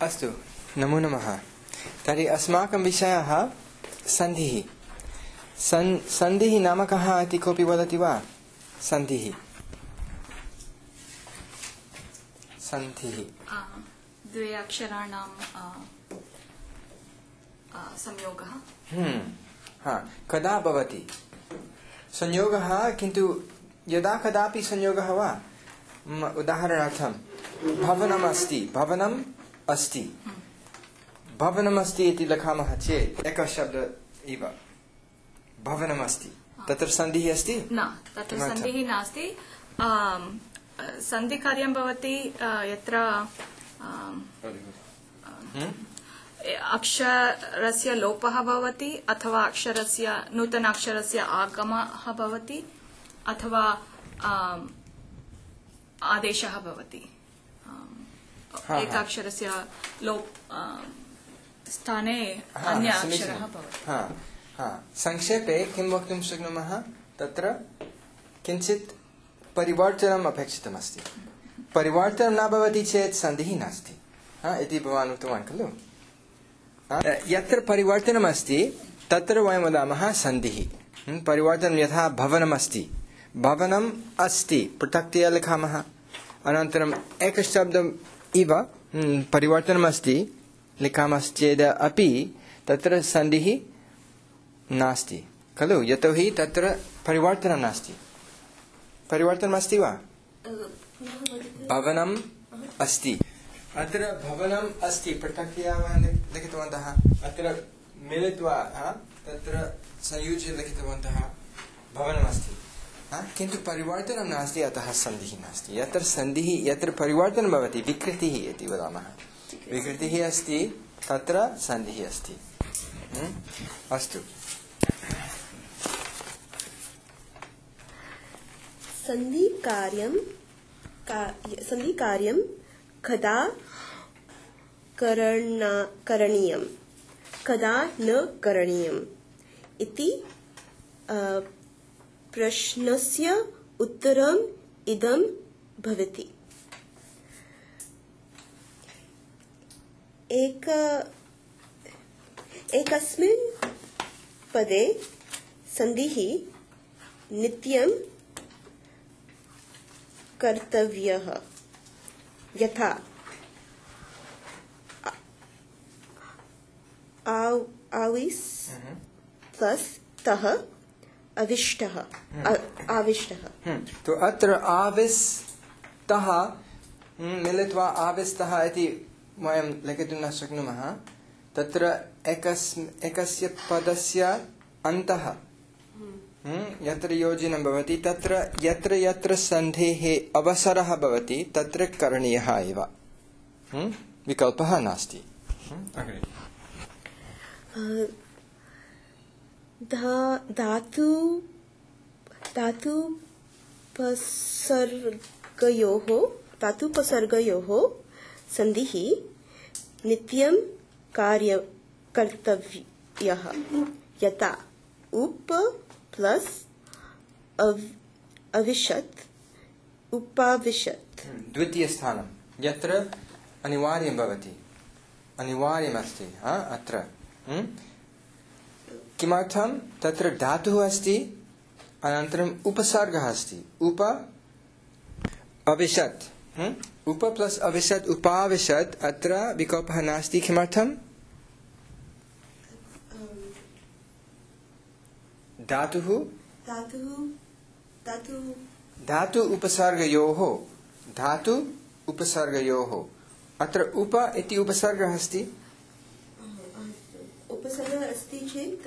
अस्तु, नमो नमः। तर्हि अस्माकं विषयः सन्धिः। सन्धिः नाम कः इति कोऽपि वदति वा? सन्धिः सन्धिः द्वे अक्षराणां संयोगः। कदा भवति संयोगः? किन्तु यदा कदापि संयोगः वा? उदाहरणार्थं भवनम् अस्ति इति लिखामः चेत् एकः शब्दः इव भवनमस्ति, तत्र सन्धिः अस्ति? न, तत्र सन्धिः नास्ति। सन्धिकार्यं भवति यत्र अक्षरस्य लोपः भवति अथवा अक्षरस्य नूतनाक्षरस्य आगमः भवति अथवा आदेशः भवति। एकाक्षरस्य लोप स्थाने अन्य अक्षरः भवति। संक्षेपे किं वक्तुं शक्नुमः? तत्र किञ्चित् परिवर्तनम् अपेक्षितमस्ति। परिवर्तनं न भवति चेत् सन्धिः नास्ति इति भवान् उक्तवान् खलु? यत्र परिवर्तनमस्ति तत्र वयं वदामः सन्धिः। परिवर्तनं यथा भवनम् अस्ति पृथक्तया लिखामः, अनन्तरम् एकशब्दम् इव परिवर्तनमस्ति लिखामश्चेद् अपि तत्र सन्धिः नास्ति खलु? यतोहि तत्र परिवर्तनं नास्ति। परिवर्तनमस्ति वा? भवनम् अस्ति, अत्र भवनम् अस्ति पृथक्तया लिखितवन्तः, अत्र मिलित्वा तत्र संयुज्य लिखितवन्तः भवनमस्ति, किन्तु परिवर्तनं नास्ति, अतः सन्धिः नास्ति। यत्र परिवर्तनं भवति विकृतिः इति वदामः, विकृतिः अस्ति तत्र सन्धिः अस्ति। अस्तु, सन्धिकार्यं कदा करणीयं कदा न करणीयम् इति प्रश्नस्य उत्तरम् इदं भवति। एकस्मिन् पदे सन्धिः नित्यं कर्तव्यः, यथा आविस् प्लस तः आविष्टः। तो अत्र आविस्तः मिलित्वा आविस्तः इति वयं लिखितुं न शक्नुमः। तत्र एकस्य पदस्य अन्तः यत्र योजनं भवति तत्र यत्र सन्धेः अवसरः भवति तत्र करणीयः एव, विकल्पः नास्ति। धातुपसर्गयोः सन्धिः नित्यं कर्तव्यः, यथा उप प्लस अविशत् उपाविशत्। द्वितीयस्थानं यत्र अनिवार्यं भवति, अनिवार्यमस्ति अत्र। किमर्थं? तत्र धातुः अस्ति, अनन्तरम् उपसर्गः अस्ति, उप अविशत्। उप प्लस अविशत् उपाविशत्, अत्र विकल्पः नास्ति। किमर्थं? धातु उपसर्गयोः अत्र उप इति उपसर्गः अस्ति। उपसर्गः अस्ति चेत्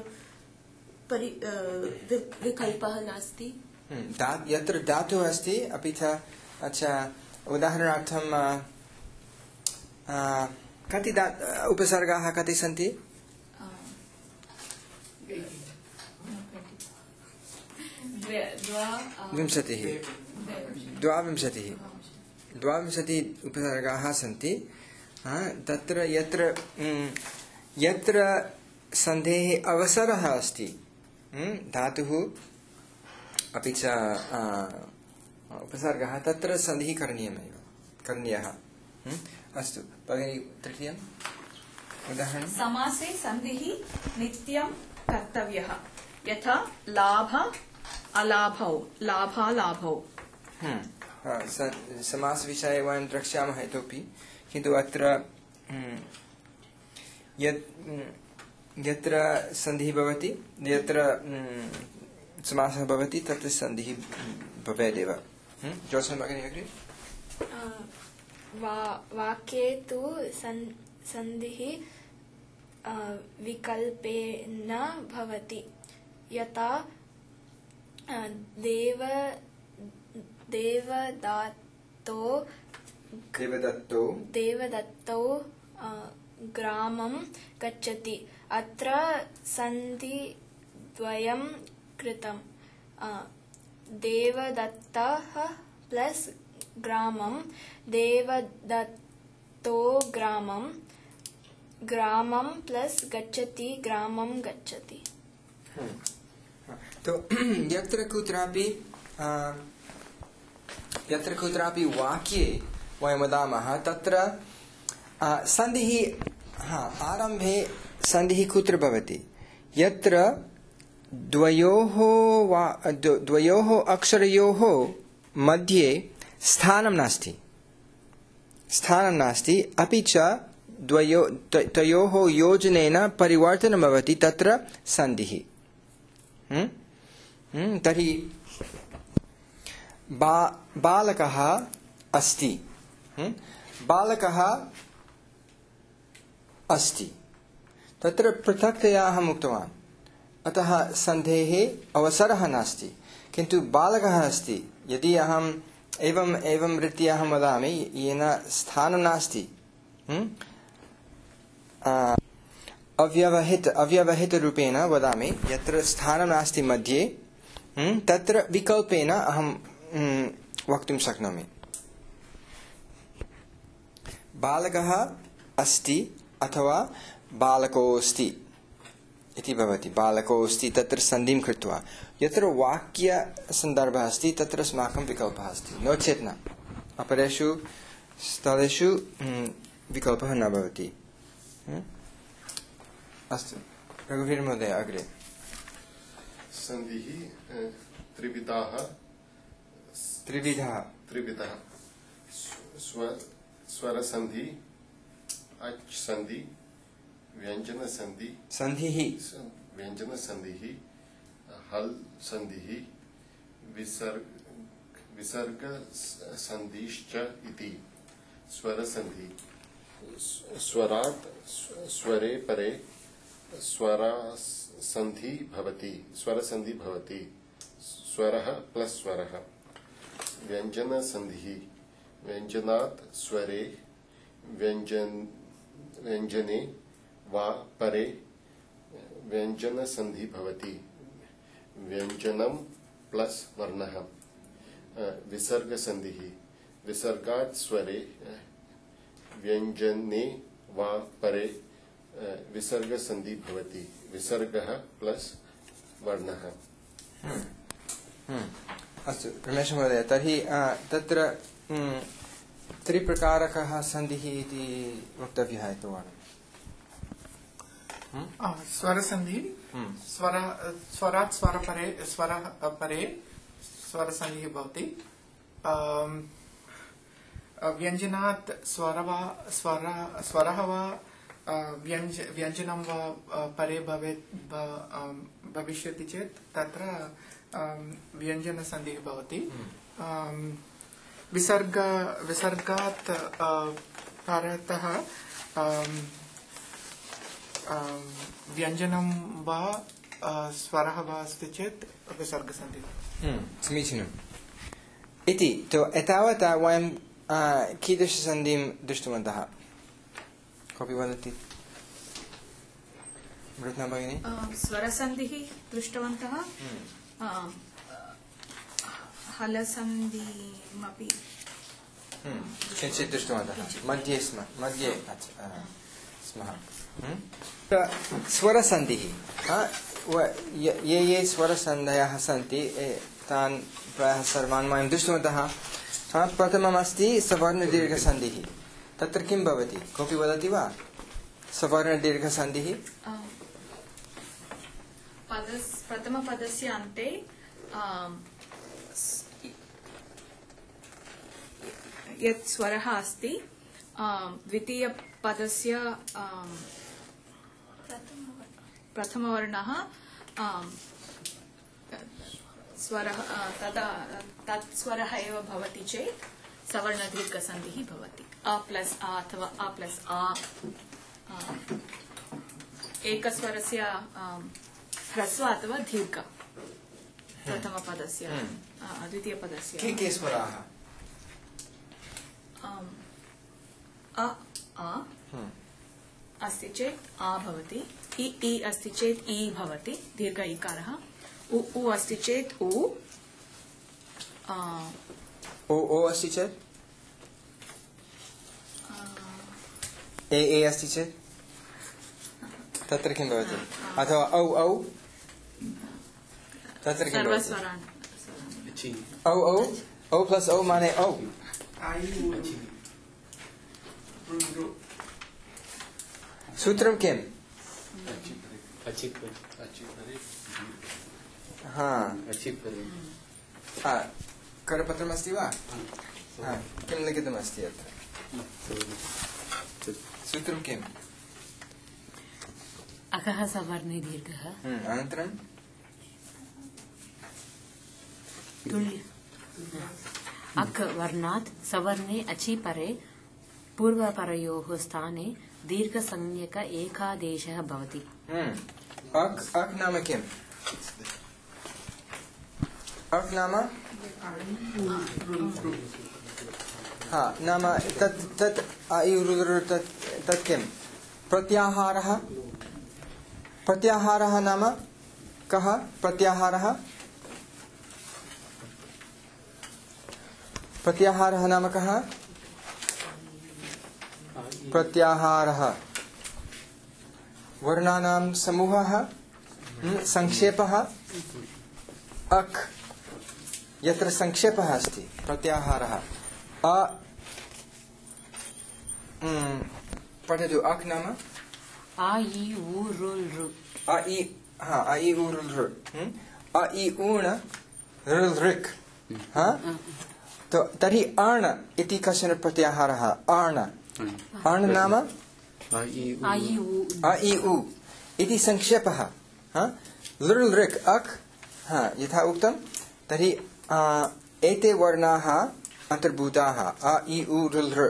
विकल्पः नास्ति। यत्र धातुः अस्ति अपि च उदाहरणार्थं कति उपसर्गाः कति सन्ति? 22 उपसर्गाः सन्ति। तत्र यत्र सन्धेः अवसरः अस्ति, धातुः अपि च उपसर्गः, तत्र सन्धिः करणीयः। अस्तु भगिनी तृतीयम् उदाहरणं समासे सन्धिः नित्यं कर्तव्यः यथा लाभ अलाभौ लाभालाभौ समासविषये वयं द्रक्ष्यामः इतोपि किन्तु अत्र यत्र सन्धिः भवति यत्र समासः भवति तत्र सन्धिः भवेदेव जोत्स्ना भगिनी अग्रे वाक्ये तु सन्धिः विकल्पेन भवति यथा देवदत्तो ग्रामं गच्छति अत्र सन्धिद्वयं कृतं देवदत्तः प्लस ग्रामं देवदत्तो ग्रामं प्लस गच्छति ग्रामं गच्छति तो यत्र कुत्रापि वाक्ये वयं वदामः तत्र सन्धिः आरम्भे सन्धिः कुत्र भवति यत्र द्वयोः अक्षरयोः मध्ये स्थानं नास्ति अपि च तयोः योजनेन परिवर्तनं भवति तत्र सन्धिः तर्हि बालकः अस्ति तत्र पृथक्तया अहम् उक्तवान् अतः सन्धेः अवसरः नास्ति किन्तु बालकः अस्ति यदि अहम् एवं रीत्या अहं वदामि येन स्थानं नास्ति अव्यवहितरूपेण वदामि यत्र स्थानं नास्ति मध्ये तत्र विकल्पेन अहं वक्तुं शक्नोमि बालकः अस्ति अथवा बालकोऽस्ति इति भवति बालकोऽस्ति तत्र सन्धिं कृत्वा यत्र वाक्यसन्दर्भः अस्ति तत्र अस्माकं विकल्पः अस्ति नो चेत् न अपरेषु स्थलेषु विकल्पः न भवति अस्तु रघुवीर महोदय अग्रे सन्धिः त्रिविधः स्वरसन्धि अच् सन्धि व्यञ्जनसन्धिः हल् सन्धिः विसर्गसन्धिश्च इति स्वरसन्धि स्वरात् स्वरे परे स्वरसन्धि भवति स्वरः प्लस स्वरः व्यञ्जनसन्धिः व्यञ्जनात् स्वरे व्यञ्जने वा परे व्यञ्जनसन्धि भवति व्यञ्जनं प्लस वर्णः विसर्गसन्धिः विसर्गात् स्वरे व्यञ्जने वा परे विसर्गसन्धि भवति विसर्गः प्लस वर्णः अस्तु रमेश महोदय तर्हि तत्र त्रिप्रकारकः सन्धिः इति वक्तव्यः एकवारं स्वरसन्धि स्वरात् स्वरपरे स्वरः परे स्वरसन्धिः भवति व्यञ्जनात् स्वरः वा व्यञ्जनं वा परे भविष्यति चेत् तत्र व्यञ्जनसन्धिः भवति विसर्गात् परतः व्यञ्जनं वा स्वरः वा अस्ति चेत् विसर्गसन्धिः समीचीनम् इति तो एतावता वयं कीदृशसन्धिं दृष्टवन्तः कोऽपि वदति रत्ना भगिनी स्वरसन्धिः दृष्टवन्तः हलसन्धिमपि किञ्चित् दृष्टवन्तः मध्ये स्मः स्वरसन्धिः ये स्वरसन्धयः सन्ति तान् प्रायः सर्वान् वयं दृष्टवन्तः प्रथममस्ति सवर्णदीर्घसन्धिः तत्र किं भवति कोऽपि वदति वा सवर्णदीर्घसन्धिः प्रथमपदस्य अन्ते यत् स्वरः अस्ति द्वितीयपदस्य प्रथमवर्णः स्वरः तत् स्वरः एव भवति चेत् सवर्णदीर्घसन्धिः भवति अ प्लस आ अथवा अ प्लस आ एकस्वरस्य ह्रस्व अथवा दीर्घ प्रथमपदस्य द्वितीयपदस्य के स्वराः अ आ अस्ति चेत् आ भवति इ अस्ति चेत् इ भवति दीर्घ इकारः उ अस्ति चेत् उ ओ अस्ति चेत् ए अस्ति चेत् तत्र किं भवति अथवा औ तत्र किं भवति औ प्लस औ माने औ सूत्रं किम् करपत्रमस्ति वा किं लिखितमस्ति अत्र सूत्रं किम् अकः सवर्णे दीर्घः अनन्तरं तुल्य अक वर्णात् सवर्णे अचि परे पूर्वपरयोः स्थाने दीर्घसंज्ञक एकादेशः भवति अक् नाम किम् अक् नाम नाम तत् तत् किम् प्रत्याहारः नाम कः प्रत्याहारः नाम कः प्रत्याहारः वर्णानां समूहः संक्षेपः अक् यत्र संक्षेपः अस्ति प्रत्याहारः पठतु अक् नाम आ इ उ रुल् रु आ इ उ रुल् रु आ इ ऊण रुल् ऋक् तर्हि अण् इति कश्चन प्रत्याहारः अण् नाम आ इ उ इति संक्षेपः लृल् ऋक् अक् यथा उक्तं तर्हि एते वर्णाः अन्तर्भूताः आ इ उ रुल् ऋ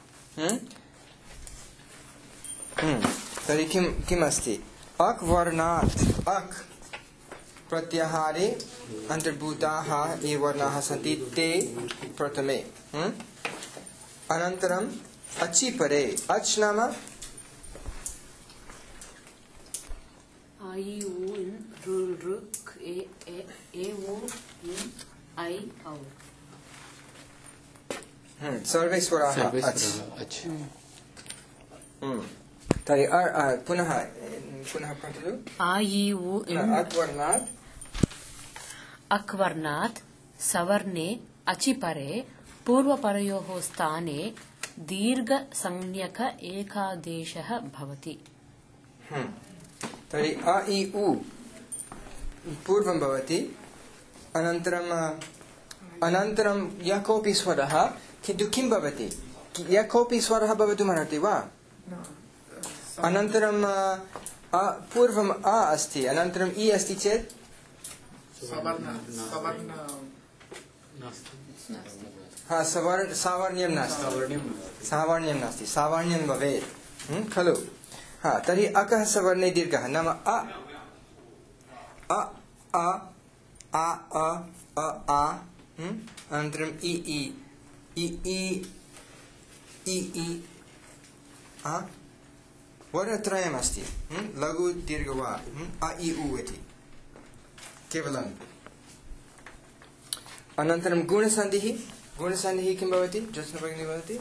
तर्हि किम् अस्ति अक् वर्णात् अक् प्रत्याहारे अन्तर्भूताः ये वर्णाः सन्ति ते प्रथमे अनन्तरम् अचि परे अच् नाम आ इ उ रुल् ऋक् ए उ ऐ औ सर्वे स्वराः अच् तर्हि पुनः पठतु आ इ उ अक् वर्णात् सवर्णे अचि परे पूर्वपरयोः स्थाने दीर्घसंज्ञक एकादेशः भवति तर्हि अ इ उ पूर्वं भवति अनन्तरं यः कोऽपि स्वरः किन्तु किं भवति यः कोऽपि स्वरः भवितुमर्हति वा अनन्तरं पूर्वम् अ अस्ति अनन्तरम् इ अस्ति चेत् सावर्ण्यं नास्ति सावर्ण्यं भवेत् खलु तर्हि अकः सवर्णे दीर्घः नाम अनन्तरम् इ वर्णत्रयमस्ति लघु दीर्घ वा अ इ उ इति केवलम् अनन्तरं गुणसन्धिः किं भवति ज्योत्स्ना भगिनी वदति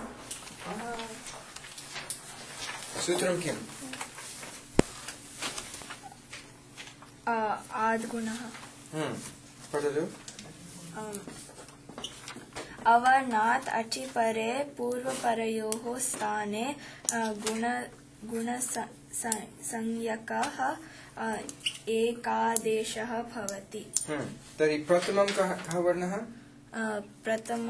सूत्रं किम् आद्गुणः पठतु अवर्णात् अचिपरे पूर्वपरयोः स्थाने गुणसंज्ञकः एकादेशः भवति। तर्हि प्रथमं कः वर्णः? प्रथम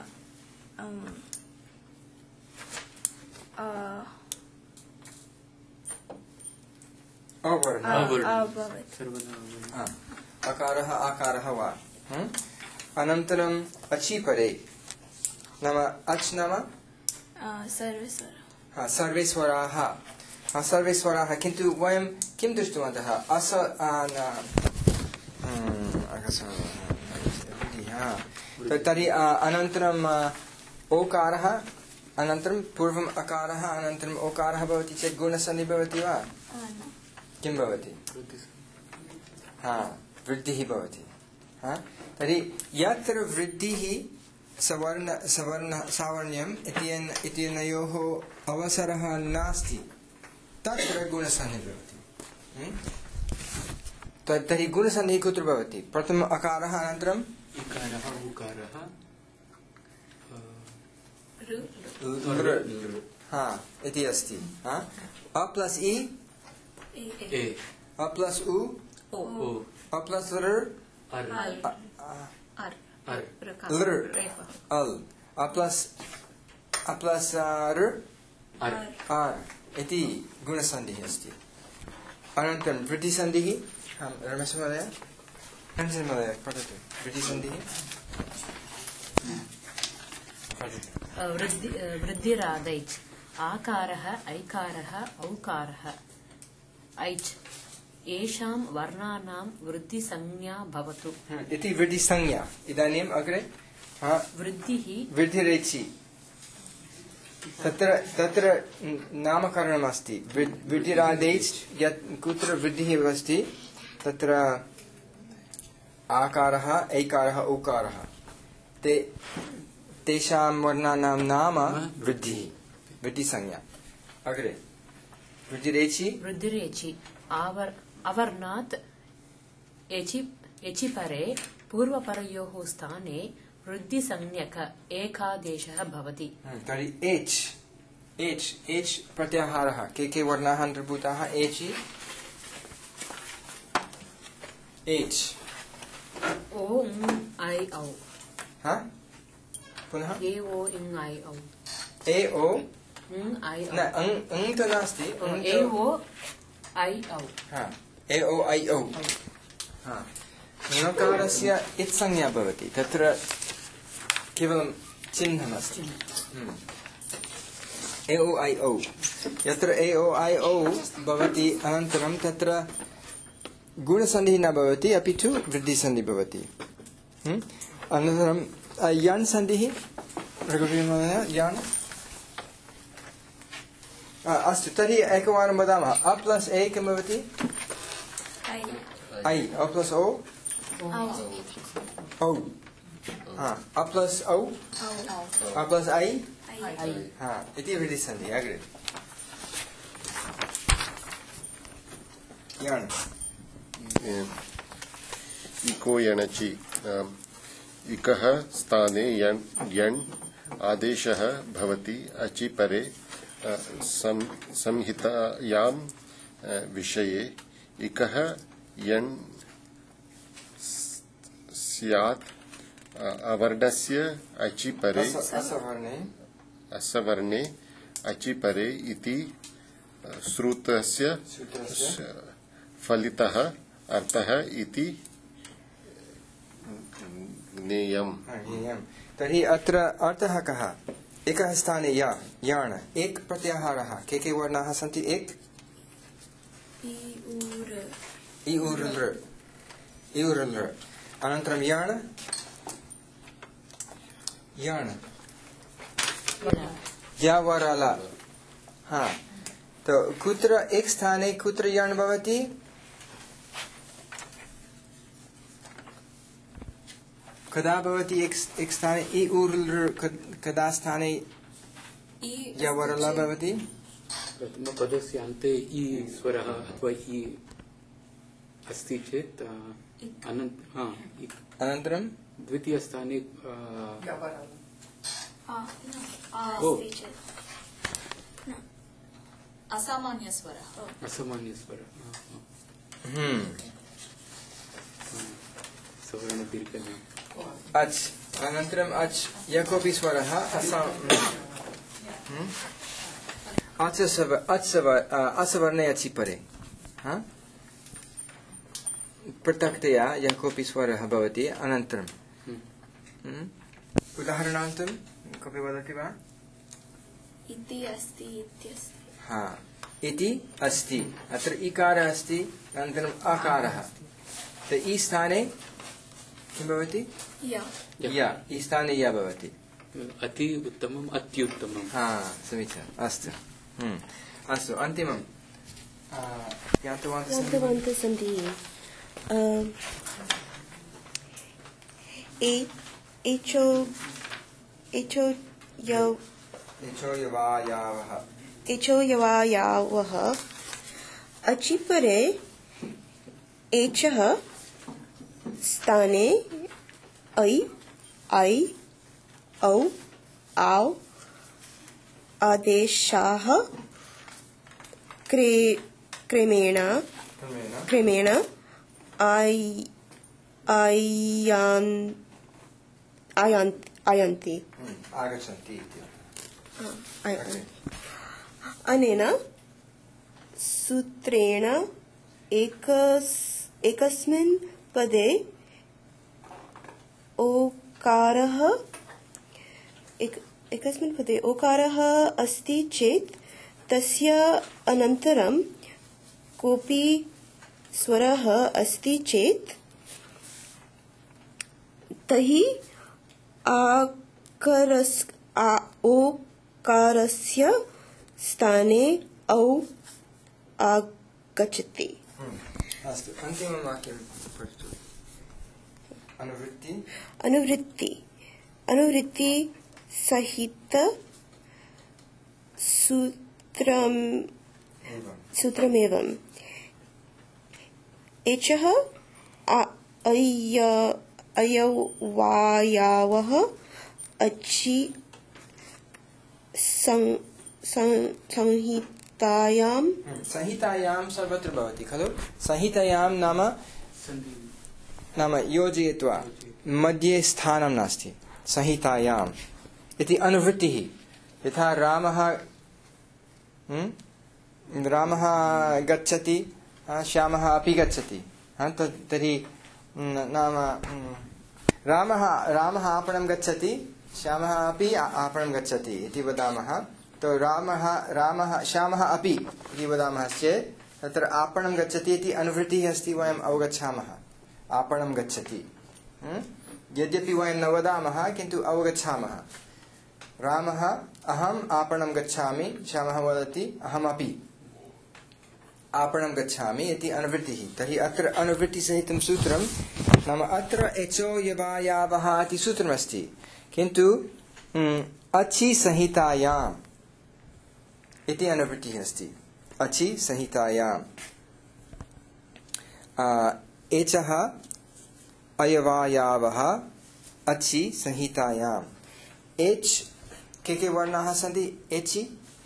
अकारः आकारः वा। अनन्तरम् अचिपरे नाम अच् नाम सर्वेश्वराः। सर्वेश्वराः किन्तु वयं किं दृष्टवन्तः? तर्हि अनन्तरम् ओकारः अनन्तरं पूर्वम् अकारः अनन्तरम् ओकारः भवति चेत् गुणसन्धिः भवति वा? किं भवति? वृद्धिः भवति। तर्हि यत्र वृद्धिः सावर्ण्यम् इत्यनयोः अवसरः नास्ति तत्र गुणसन्धिः भवति। तर्हि गुणसन्धिः कुत्र भवति? प्रथम अकारः अनन्तरम् इकारः उकारः इति अस्ति। अ प्लस् इ अ प्लस् उ अ प्लस् ऋ अल् अ प्लस् ऋ आर् इति गुणसन्धिः अस्ति। अनन्तरं वृद्धिसन्धिः। रमेश महोदय पठतु। वृद्धिसन्धिः वृद्धिरादैच् आकारः ऐकारः औकारः ऐच् येषां वर्णानां वृद्धिसंज्ञा भवतु इति वृद्धिसंज्ञा। इदानीम् अग्रे वृद्धिरेचि तत्र नामकरणमस्ति। वृद्धिरादैच् यत् कुत्र वृद्धिः अस्ति तत्र आकारः ऐकारः औकारः तेषां वर्णानां नाम वृद्धिसंज्ञा। अग्रे वृद्धिरेचि अवर्णात् एचिपरे पूर्वपरयोः स्थाने वृद्धिसंज्ञक एकादेशः भवति। तर्हि एच् प्रत्याहारः के वर्णाः अन्तर्भूताः? एच् ओ ऐ औ। पुनः ए ओ इङ् ऐ औ। ए ओ ऐ न अङ् तु नास्ति। ए ओ ऐ औ। ए ओ ऐ औ। णकारस्य इत्संज्ञा भवति। तत्र केवलं चिह्नमस्ति। ए ओ ऐ औ। यत्र ए ओ ऐ औ भवति अनन्तरं तत्र गुणसन्धिः न भवति अपि तु वृद्धिसन्धिः भवति। अनन्तरं यण् सन्धिः। रघुवीर महोदय यण्। अस्तु तर्हि एकवारं वदामः। अ प्लस् ए किं भवति? ऐ। अ प्लस् ओ औ। अ प्लस् औ अ प्लस् ऐ इति वृद्धिसन्धिः। अग्रे यण्। इको यणचि इकः स्थाने यण् आदेशः भवति। अचि परे संहितायां विषये इकः यण् स्यात् अवर्णस्य अचि परे असवर्णे अचि परे इति श्रुतस्य फलितः अर्थः इति ज्ञेयम्। तर्हि अत्र अर्थः कः? एकः स्थाने याण् एक प्रत्याहारः। के वर्णाः सन्ति? एक इ उर् लृ। अनन्तरं याण् यावरल। तो कुत्र एक स्थाने कुत्र याण् भवति? कदा भवति एक स्थाने इ उर् लृ? कदा स्थाने यावरल भवति? प्रथमपदस्य अन्ते इ स्वरः अथवा इ अस्ति चेत् अनन्तरं अनन्तरं द्वितीयस्थाने अस्ति चेत् असामान्यस्वरः असमान्यस्वरः सवर्णदीर्घः अच् अनन्तरम् अच् यः कोऽपि स्वरः असवर्णे अचि परे पृथक्तया यः कोऽपि स्वरः भवति अनन्तरं उदाहरणार्थं कोऽपि वदति वा इति अस्ति इत्यस्ति इति अस्ति अत्र इकारः अस्ति अनन्तरम् अकारः ई स्थाने किं भवति या ई स्थाने या भवति अति उत्तमम् अत्युत्तमम् समीचीनम् अस्तु अस्तु अन्तिमं यान्तवन्तः सन्ति एचो यवायावः अचि परे एचः स्थाने ऐ औ आव आदेशाः क्रमेण आयान्ति आगच्छन्ति अनेन सूत्रेण एकस्मिन् पदे ओकारः अस्ति चेत् तस्य अनन्तरं कोऽपि स्वरः अस्ति चेत् तर्हि ओकारस्य स्थाने औ आगच्छति अस्तु अन्तिमं वाक्यं पठतु अनुवृत्ति सहित सूत्रमेवम् एचः अयवायावः अचि संहितायां सर्वत्र भवति खलु संहितायां नाम योजयित्वा मध्ये स्थानं नास्ति संहितायाम् इति अनुवृत्तिः यथा रामः गच्छति श्यामः अपि गच्छति तर्हि नाम रामः आपणं गच्छति श्यामः अपि आपणं गच्छति इति वदामः तो श्यामः अपि इति वदामः चेत् तत्र आपणं गच्छति इति अनुवृत्तिः अस्ति वयम् अवगच्छामः आपणं गच्छति यद्यपि वयं न वदामः किन्तु अवगच्छामः रामः अहम् आपणं गच्छामि श्यामः वदति अहमपि आपणं गच्छामि इति अनुवृत्तिः तर्हि अत्र अनुवृत्तिसहितं सूत्रं नाम अत्र एचो यवायावः इति सूत्रमस्ति किन्तु अचि संहितायाम् इति अनुवृत्तिः अस्ति अचि संहितायाम् एचः अयवायावः अचि संहितायाम् एच् के वर्णाः सन्ति एचि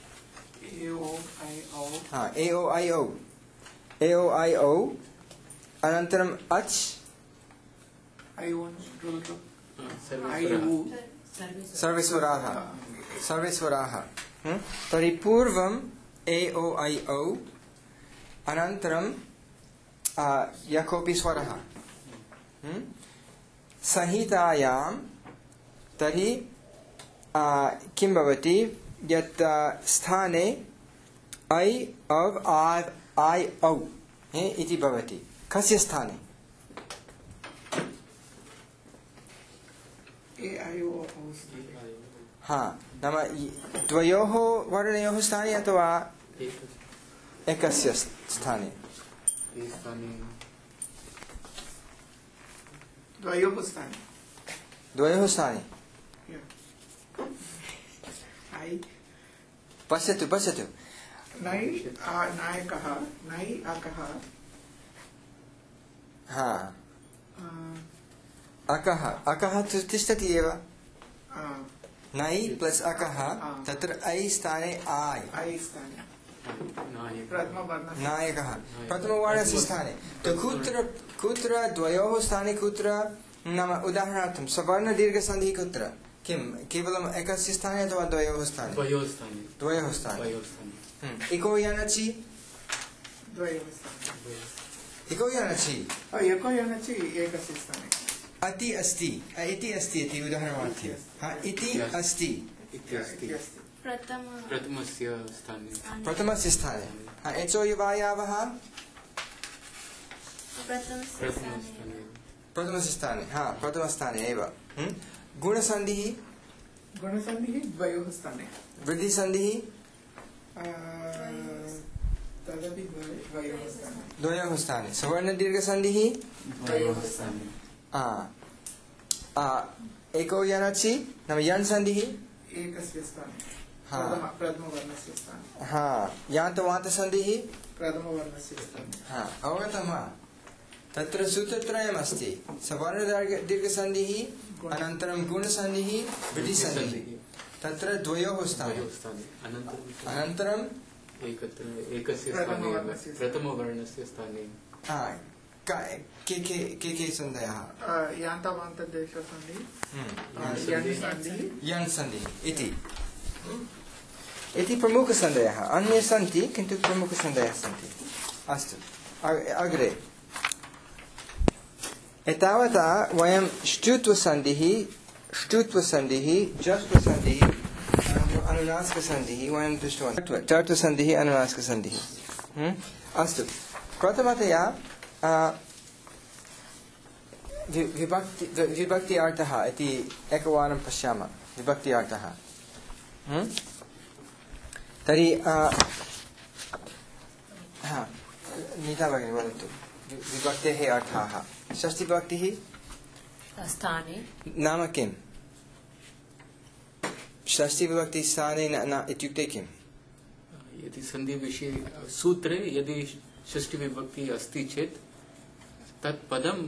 ए ओ ऐ औ अनन्तरम् अच् सर्वे स्वराः तर्हि पूर्वम् ए ओ ऐ औ अनन्तरं यः कोऽपि स्वरः संहितायां तर्हि किं भवति यत् स्थाने ऐ अव् आव् ऐ औ इति भवति कस्य स्थाने नाम द्वयोः वर्णयोः स्थाने अथवा एकस्य स्थाने द्वयोः स्थाने पश्यतु नायकः अकः तिष्ठति एव नै प्लस अकः तत्र ऐ स्थाने आय् ऐ स्थाने नायक प्रथमवर्णस्य नायकः प्रथमवर्णस्य स्थाने तो कुत्र द्वयोः स्थाने कुत्र नाम उदाहरणार्थं सवर्णदीर्घसन्धिः कुत्र किं केवलम् एकस्य स्थाने अथवा द्वयोः स्थाने द्वयोः स्थाने इको यानचि द्वयोः स्थाने इको यानचि एको यानचि एकस्य स्थाने अति अस्ति इति अस्ति इति उदाहरणार्थं हा इति अस्ति इति अस्ति प्रथमस्य स्थाने प्रथमस्य स्थाने हा एचो युवायावः प्रथमस्य स्थाने हा प्रथमस्थाने एव गुणसन्धिः द्वयोः स्थाने वृद्धिसन्धिः तदपि द्वयोः स्थाने द्वयोः स्थाने सवर्णदीर्घसन्धिः द्वयोः स्थाने एको यानचि नाम यन् सन्धिः एकस्य स्थाने हा प्रथमवर्णस्य स्थाने हा यान्तवान्तसन्धिः प्रथमवर्णस्य स्थाने हा अवगतं वा तत्र सूत्रत्रयमस्ति सवर्णदीर्घसन्धिः अनन्तरं गुणसन्धिः वृद्धिसन्धिः तत्र द्वयोः स्थाने अनन्तरं एकस्य स्थाने प्रथमवर्णस्य स्थाने के सन्धयः यान्तवान्तदेशसन्धिः यन् सन्धिः इति प्रमुखसन्धयः अन्ये सन्ति किन्तु प्रमुखसन्धयः सन्ति अस्तु अग्रे एतावता वयं ष्टुत्वसन्धिः जस्त्वसन्धिः अनुनासिकसन्धिः वयं दृष्टवन्तः चर्त्वसन्धिः अनुनासिकसन्धिः अस्तु प्रथमतया विभक्ति अर्थः इति एकवारं पश्यामः विभक्ति अर्थः तर्हि नीता भगिनी वदतु विभक्तेः अर्थाः षष्ठीविभक्तिः स्थाने नाम किम् षष्ठीविभक्ति स्थाने इत्युक्ते किम् यदि सन्धि विषये सूत्रे यदि षष्ठीविभक्ति अस्ति चेत् तत् पदं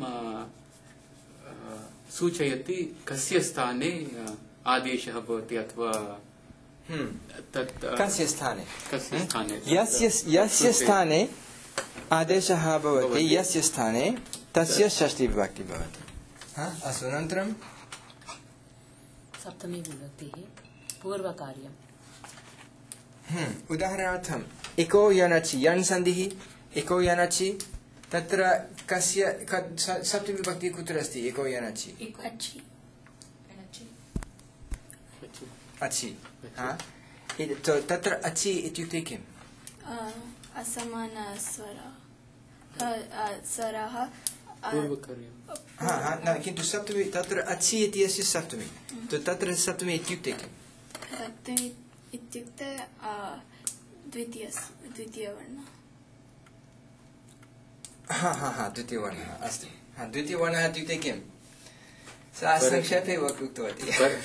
सूचयति कस्य स्थाने आदेशः भवति अथवा तत् कस्य स्थाने यस्य स्थाने आदेशः भवति यस्य स्थाने तस्य षष्ठीविभक्ति भवति अस्तु अनन्तरं सप्तमी विभक्तिः पूर्वकार्यम् उदाहरणार्थम् इको यनचि यन् सन्धिः इको यनचि तत्र कस्य सप्तमीविभक्तिः कुत्र अस्ति इको यनचि अचि तत्र अचि इत्युक्ते किम् स्वरः किन्तु सप्तमी तत्र अचि इति अस्ति सप्तमी तो तत्र सप्तमी इत्युक्ते किम् इत्युक्ते द्वितीयवर्णः द्वितीयवर्णः अस्तु द्वितीयवर्णः इत्युक्ते किम् सा संक्षेपे उक्तवती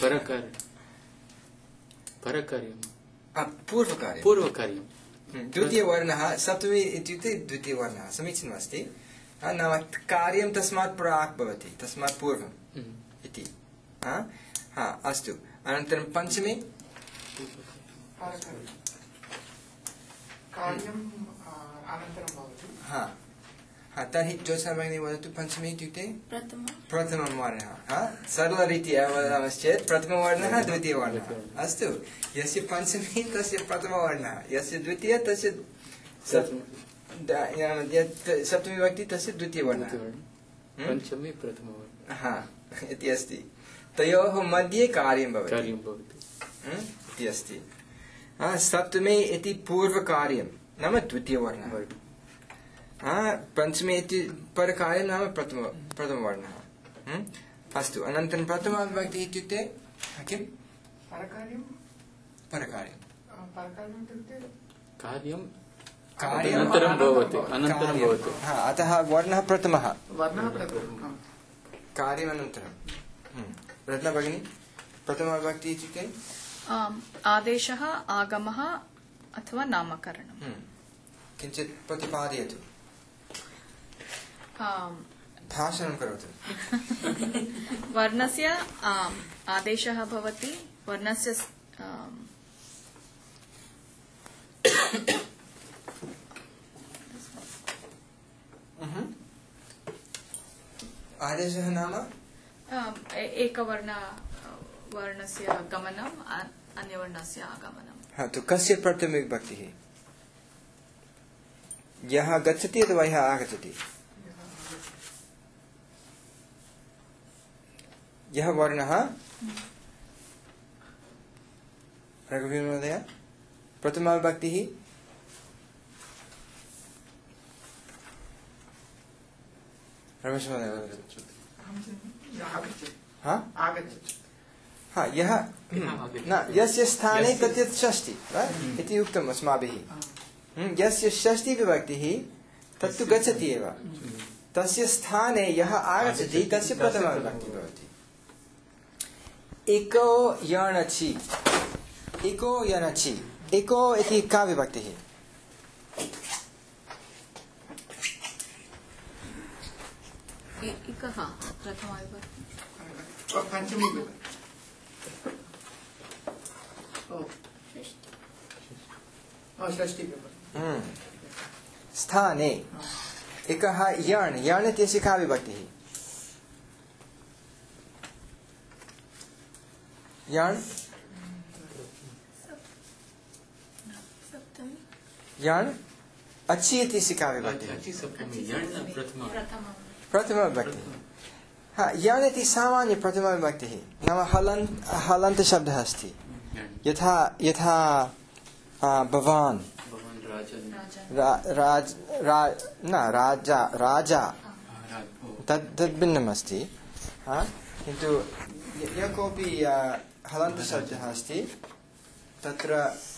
पूर्वकार्यं द्वितीयवर्णः सप्तमी इत्युक्ते द्वितीयवर्णः समीचीनमस्ति नाम कार्यं तस्मात् प्राक् भवति तस्मात् पूर्वम् इति अस्तु अनन्तरं पञ्चमी तर्हि ज्योत्स्ना भगिनी वदतु पञ्चमी इत्युक्ते प्रथमं वर्णः सरलरीत्या वदामश्चेत् प्रथमवर्णः द्वितीयवर्णः अस्तु यस्य पञ्चमी तस्य प्रथमवर्णः यस्य द्वितीय तस्य सप्तमीविभक्ति तस्य द्वितीयवर्णः पञ्चमी प्रथमवर्णः इति अस्ति तयोः मध्ये कार्यं भवति इति अस्ति सप्तमी इति पूर्वकार्यं नाम द्वितीयवर्णः पञ्चमी इति परकार्यं नाम प्रथमवर्णः अस्तु अनन्तरं प्रथमाविभक्तिः इत्युक्ते किं परकार्यं अनन्तरं भवति अतः वर्णः प्रथमः कार्यमनन्तरं रत्ना भगिनी प्रथमाविभक्तिः इत्युक्ते आदेशः आगमः अथवा नामकरणम् किञ्चित् प्रतिपादयतु भाषणं करोतु वर्णस्य आदेशः भवति वर्णस्य आदेशः नाम वर्णस्य गमनम् अन्यवर्णस्य आगमनम्। हाँ, तो कस्य प्रथमा विभक्तिः? यः गच्छति अथवा यः आगच्छति? यः वर्णः रघुवीर महोदय प्रथमा विभक्तिः रमेश महोदय हाँ हाँ यः न यस्य स्थाने कथित षष्ठी इति उक्तम् अस्माभिः। यस्य षष्ठी विभक्तिः तत्तु गच्छति एव, तस्य स्थाने यः आगच्छति तस्य प्रथमा विभक्तिः भवति। एको यणचि, एको यणचि, एको इति का विभक्तिः? एकः प्रथमा विभक्ति, पंचमी विभक्ति, षष्ठी विभक्ति। स्थाने एकः यण्, यण् इत्यस्य का विभक्तिः? यण् यण् अच्छी इत्यस्य का विभक्तिः? प्रथमा विभक्तिः। हाँ, यण् इति सामान्य प्रथमा विभक्तिः, नाम हलन्त शब्दः अस्ति। यथा यथा भवान्, राजा राजा तद् भिन्नम् अस्ति। किन्तु यः कोऽपि हलन्त शब्दः अस्ति तत्र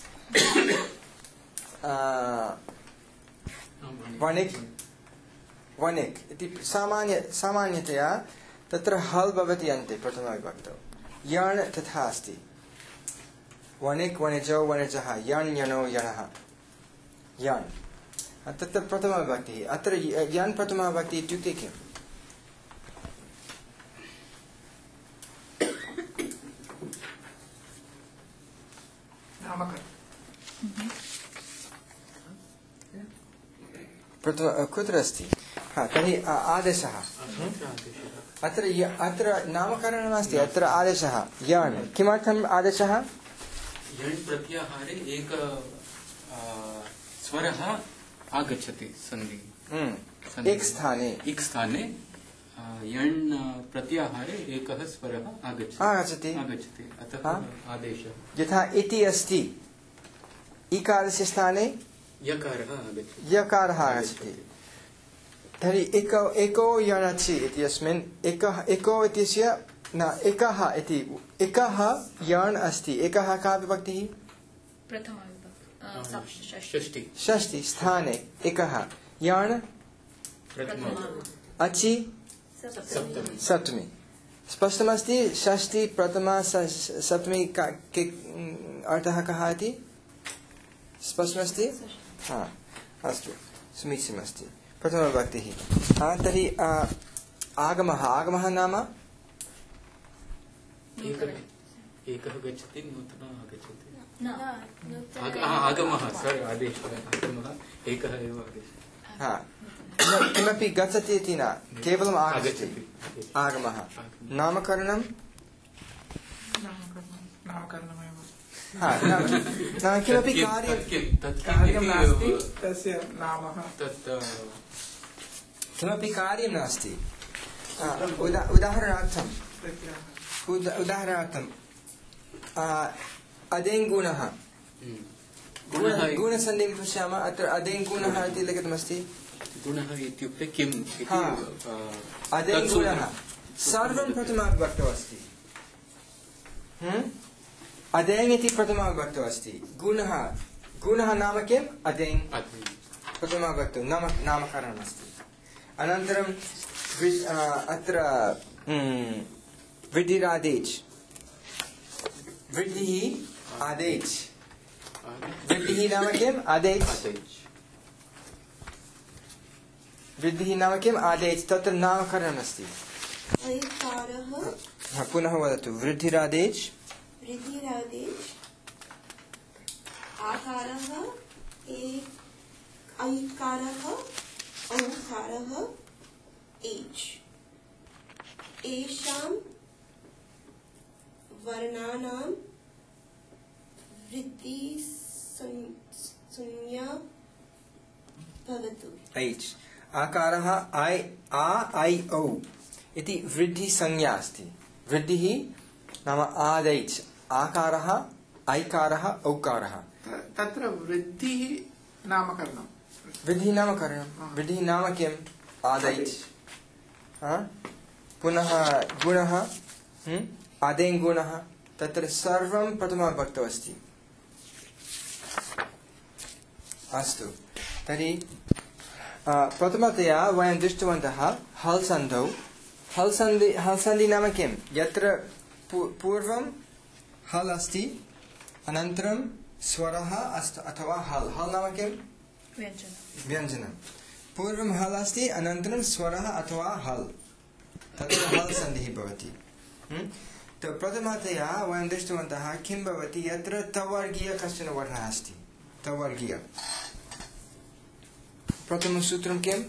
वणिक् वणिक् इति सामान्यतया तत्र हल् भवति अन्ते प्रथमा विभक्तौ। यण् तथा अस्ति, वणिक् वणिजौ वणिजः, यण् यणौ यणः, यण् तत्र प्रथमा विभक्तिः। अत्र यण् प्रथमा विभक्तिः इत्युक्ते किम्? कुत्र अस्ति? तर्हि आदेशः अत्र नामकरणं नास्ति, अत्र आदेशः यण्। किमर्थम् आदेशः? यण् प्रत्याहारे एक स्वरः आगच्छति सन्धि एक स्थाने यण् प्रत्याहारे एकः स्वरः आगच्छति अतः आदेशः। यथा इति अस्ति, इकारस्य स्थाने यकारः आगच्छति। तर्हि एको यणचि इत्यस्मिन् एको इत्यस्य न एकः इति, एकः यण् अस्ति। एकः का विभक्तिः? प्रथमा विभक्ति, षष्ठी स्थाने एकः यण् अचि सप्तमी। स्पष्टमस्ति षष्ठी प्रथमा सप्तमी के अर्थः कः इति स्पष्टमस्ति? हाँ, अस्तु, समीचीनमस्ति। प्रथमा विभक्तिः। तर्हि आगमः नाम एकः गच्छति, नूतनः आगच्छति। आगमः आदेशः एकः एव आगच्छति। किमपि गच्छति इति न, केवलम् आगच्छति। आगमः नामकरणं किमपि कार्यं नास्ति, तस्य नाम किमपि कार्यं नास्ति। उदाहरणार्थम् अदेङ्गुणः, गुणसन्धिं पश्यामः। अत्र अदेङ्गुणः इति लिखितमस्ति। गुणः इत्युक्ते किम्? अदेङ्गुणः सर्वं प्रथमा विभक्तौ अस्ति। अदेङ् इति प्रथमा विभक्तौ अस्ति। गुणः नाम किम्? अदेङ् प्रथमा विभक्तौ नामकरणमस्ति। अनन्तरं अत्र वृद्धिरादेच्, वृद्धिः आदेच्, वृद्धिः नाम किम्? आदेच्। वृद्धिः नाम किम्? आदेच्। तत्र नामकरणमस्ति। पुनः वदतु। वृद्धिरादेच्, वृद्धिरादेश आकारः ऐकारः औकारः एच् एषां वर्णानां वृद्धिसंज्ञा भवतु। ऐच् आकारः ऐ औ इति वृद्धिसंज्ञा अस्ति। वृद्धिः नाम आदैच् आकारः ऐकारः औकारः। तत्र वृद्धिः नामकरणं। वृद्धिः नामकरणं। वृद्धिः नाम किम्? आदैच्। पुनः गुणः आदेन् गुणः तत्र सर्वं प्रथमाविभक्तौ अस्ति। अस्तु तर्हि प्रथमतया वयं दृष्टवन्तः हल् सन्धौ। हल् सन्धि नाम किं? यत्र पूर्वं हल् अस्ति अनन्तरं स्वरः अस्ति अथवा हल्। हल् नाम किं? व्यञ्जनं। पूर्वं हल् अस्ति अनन्तरं स्वरः अथवा हल्, तत्र हल् सन्धिः भवति। तो प्रथमतया वयं दृष्टवन्तः किं भवति यत्र तवर्गीय कश्चन वर्णः अस्ति। तवर्गीय प्रथमं सूत्रं किम्?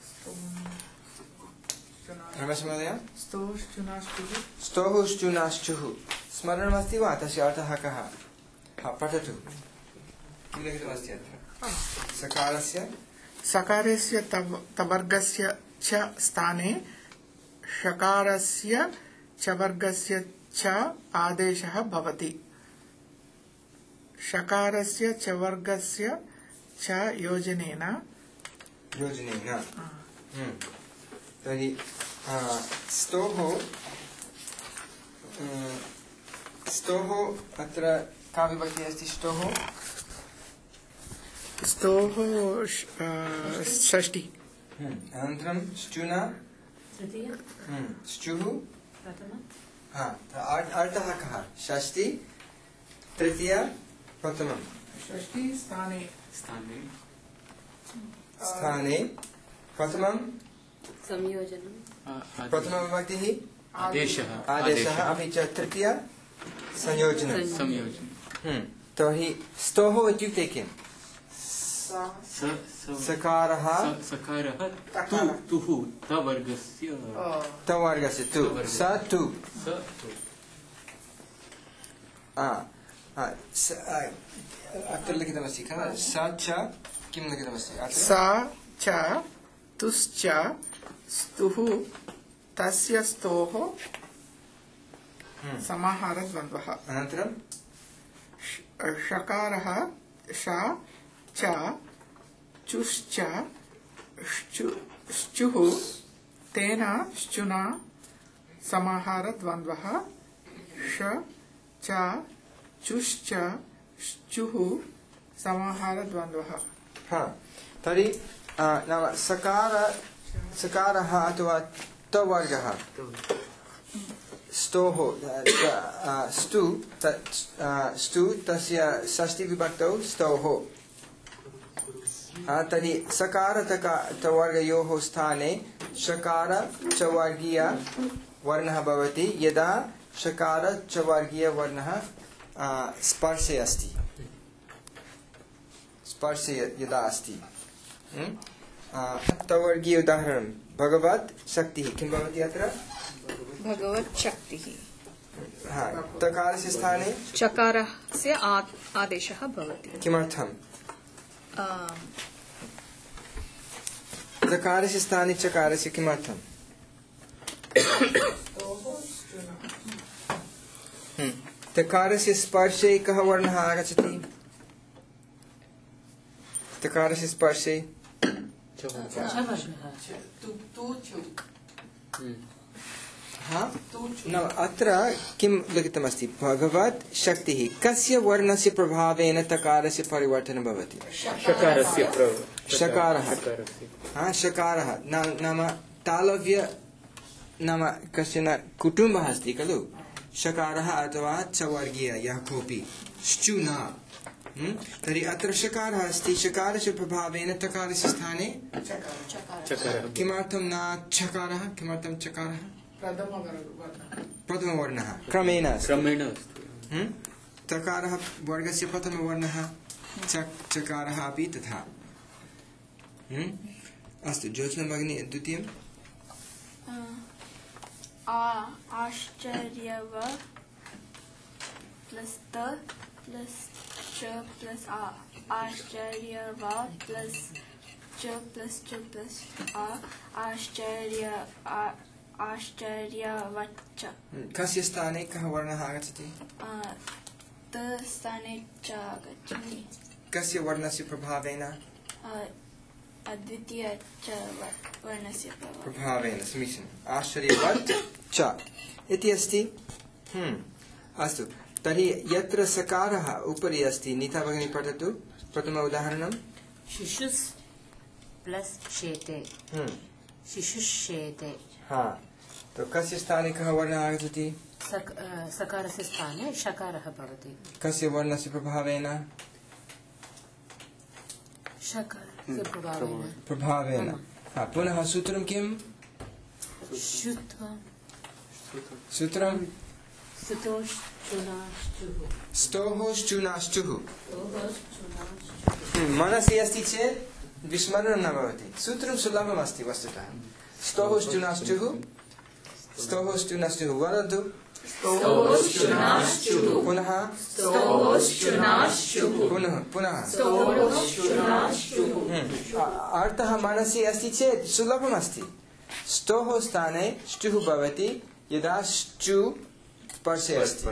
रमेश महोदय? स्तोः श्चुनाश्चुः स्मरणमस्ति वा? तस्य अर्थः कः? पठतु। किं लिखितमस्ति अत्र? सकारस्य तवर्गस्य च स्थाने षकारस्य च वर्गस्य च आदेशः भवति। षकारस्य च वर्गस्य च योजनेन तर्हि स्तोः अत्र का विभक्तिः अस्ति? स्तोः षष्ठी। अनन्तरं श्चुना श्चुः अर्थः कः? षष्ठी तृतीया प्रथमं। षष्ठी स्थाने प्रथमं संयोजनं प्रथमविभक्तिः आदेशः अपि च तृतीया संयोजनं। तर्हि स्तोः इत्युक्ते किम्? सकारः तुः तवर्गस्य तु स तु अत्र लिखितमस्ति खलु स च किं लिखितमस्ति? सा च तुश्च स्तुः तस्य स्तोः समाहारद्वन्द्वः। अनन्तरं षकारः श च चुश्च श्चुः तेन श्चुना समाहारद्वन्द्वः। श च चुश्च श्चुः समाहारद्वन्द्वः। तर्हि नाम सकारः अथवा तवर्गः स्तोः स्तु तस्य षष्ठी विभक्तौ स्तोः। तर्हि सकार तवर्गयोः स्थाने षकार च वर्गीय वर्णः भवति यदा षकार च वर्गीय वर्णः स्पर्शे अस्ति। स्पर्शे यदा अस्ति तवर्गीय उदाहरणं भगवत् शक्तिः किं भवति अत्र? भगवत् शक्तिः। तकारस्य स्थाने चकारस्य आदेशः भवति। किमर्थम्? तकारस्य स्थाने चकारस्य किमर्थम्? तकारस्य स्पर्शे कः वर्णः आगच्छति? तकारस्य स्पर्शे अत्र किं लिखितमस्ति? भगवत् शक्तिः। कस्य वर्णस्य प्रभावेन तकारस्य परिवर्तनं भवति? षकारः। षकारः नाम तालव्य नाम कश्चन कुटुम्बः अस्ति खलु। षकारः अथवा च वर्गीय यः कोऽपि श्चुना। तर्हि अत्र षकारः अस्ति। षकारस्य प्रभावेन तकारस्य स्थाने किमर्थं न छकारः? किमर्थं चकारः? प्रथमवर्णः क्रमेण तकारः वर्गस्य प्रथमवर्णः, चकारः अपि तथा। अस्तु, ज्योत्स्ना भगिनी द्वितीयम्। आश्चर्यव प्लस त प्लस च प्लस आ, आश्चर्यव प्लस च प्लस आ, आश्चर्यवच्च। कस्य स्थाने कः वर्णः आगच्छति? त स्थाने च आगच्छति। कस्य वर्णस्य प्रभावेन? अद्वितीय च वर्णस्य प्रभावेन। समीचीनम्। आश्चर्यवत् च इति अस्ति। अस्तु, तर्हि यत्र सकारः उपरि अस्ति, नीता भगिनी पठतु प्रथम उदाहरणं। शिशुस् प्लस शेते, शिशुष्येते। हाँ, तो कस्य स्थाने कः वर्णः आगच्छति? सकारस्य स्थाने शकारः भवति। कस्य वर्णस्य प्रभावेन? शकारस्य प्रभावेन। हाँ, पुनः सूत्रं किम्? सूत्रं स्तोः मनसि अस्ति चेत् विस्मरणं न भवति। सूत्रं सुलभमस्ति वस्तुतः। स्तोः वदतु। पुनः पुनः अर्थः मनसि अस्ति चेत् सुलभमस्ति। स्तोः स्थाने ष्टुः भवति यदा ष्टु स्पर्शे अस्ति।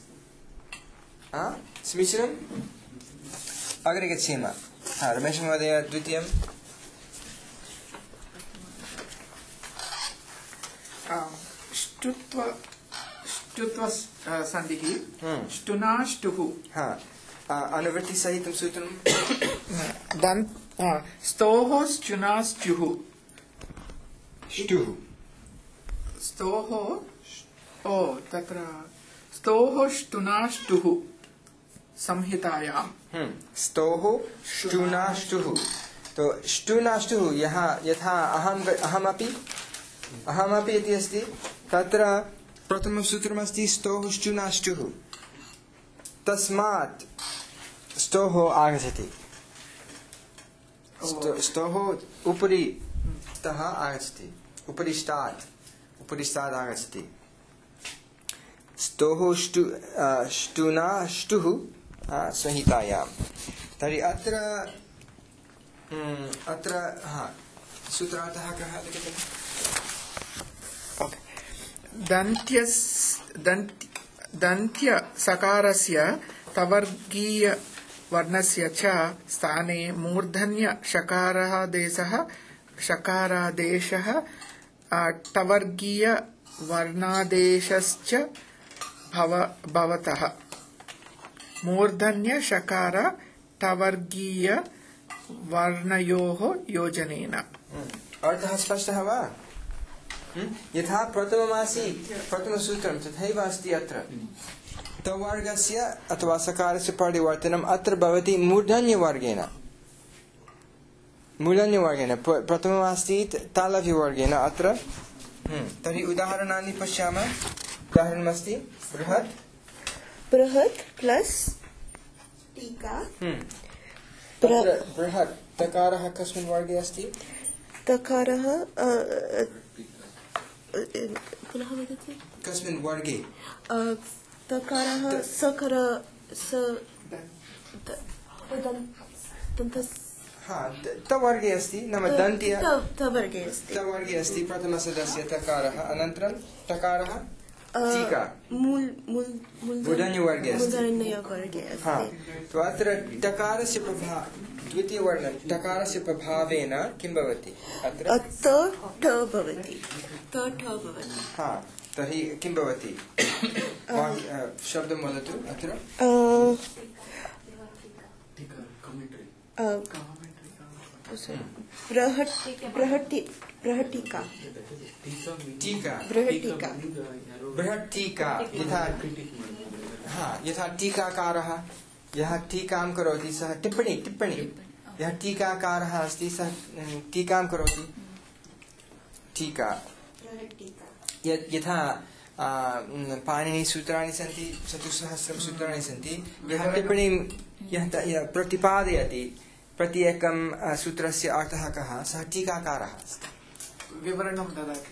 समीचीनम्। अग्रे गच्छेम। रमेश महोदय द्वितीयम्। ष्टुत्व सन्धिः ष्टुना ष्टुः। अनुवृत्ति सहितं सूत्रं। स्तोः ष्टुना ष्टुः। ष्टुः स्तोः तत्र स्तोः ष्टुना ष्टुः संहितायां। स्तोः ष्टुना ष्टुः। तो ष्टुना ष्टुः यथा अहमपि इति अस्ति, तत्र प्रथमं सूत्रमस्ति स्तोः ष्टुना ष्टुः। तस्मात् स्तोः आगच्छति। स्तोः उपरि तः आगच्छति, उपरिष्टात् आगच्छति। स्तोः ष्टुना ष्टुः संहितायां। तर्हि अत्र सूत्रार्थः कः लिखितः? दन्त्य सकारस्य तवर्गीय वर्णस्य च स्थाने मूर्धन्य शकारादेशः टवर्गीय वर्णादेशश्च भवतः। मूर्धन्य शकार टवर्गीय वर्णयोः योजनेन। अर्थः स्पष्टः वा? यथा प्रथममासीत् प्रथमसूत्रं तथैव अस्ति अत्र। तवर्गस्य अथवा सकारस्य परिवर्तनम् अत्र भवति मूर्धन्यवर्गेण। प्रथममासीत् तालव्यवर्गेण अत्र। तर्हि उदाहरणानि पश्यामः। उदाहरणमस्ति बृहत् प्लस टीका। बृहत् तकारः कस्मिन् वर्गे अस्ति? तकारः पुनः वदतु। कस्मिन् वर्गे? तकारः सकर तवर्गे अस्ति, नाम दन्त्य तवर्गे अस्ति। तवर्गे अस्ति प्रथमसदस्य तकारः। अनन्तरं टकारः टीका मूर्धन्यवर्गे अस्ति। तो अत्र टकारस्य द्वितीयवर्णं टकारस्य प्रभावेन किं भवति? अत्र तर्हि किं भवति? शब्दं वदतु अत्र। बृहट्टीका। यथा टीकाकारः यः टीकां करोति सः टिप्पणी यः टीकाकारः अस्ति सः टीकां करोति। टीका यथा पाणिनिसूत्राणि सन्ति, चतुस्सहस्रं सूत्राणि सन्ति। यः टिप्पणीं यः प्रतिपादयति प्रत्येकं सूत्रस्य अर्थः कः, सः टीकाकारः अस्ति। विवरणं ददाति,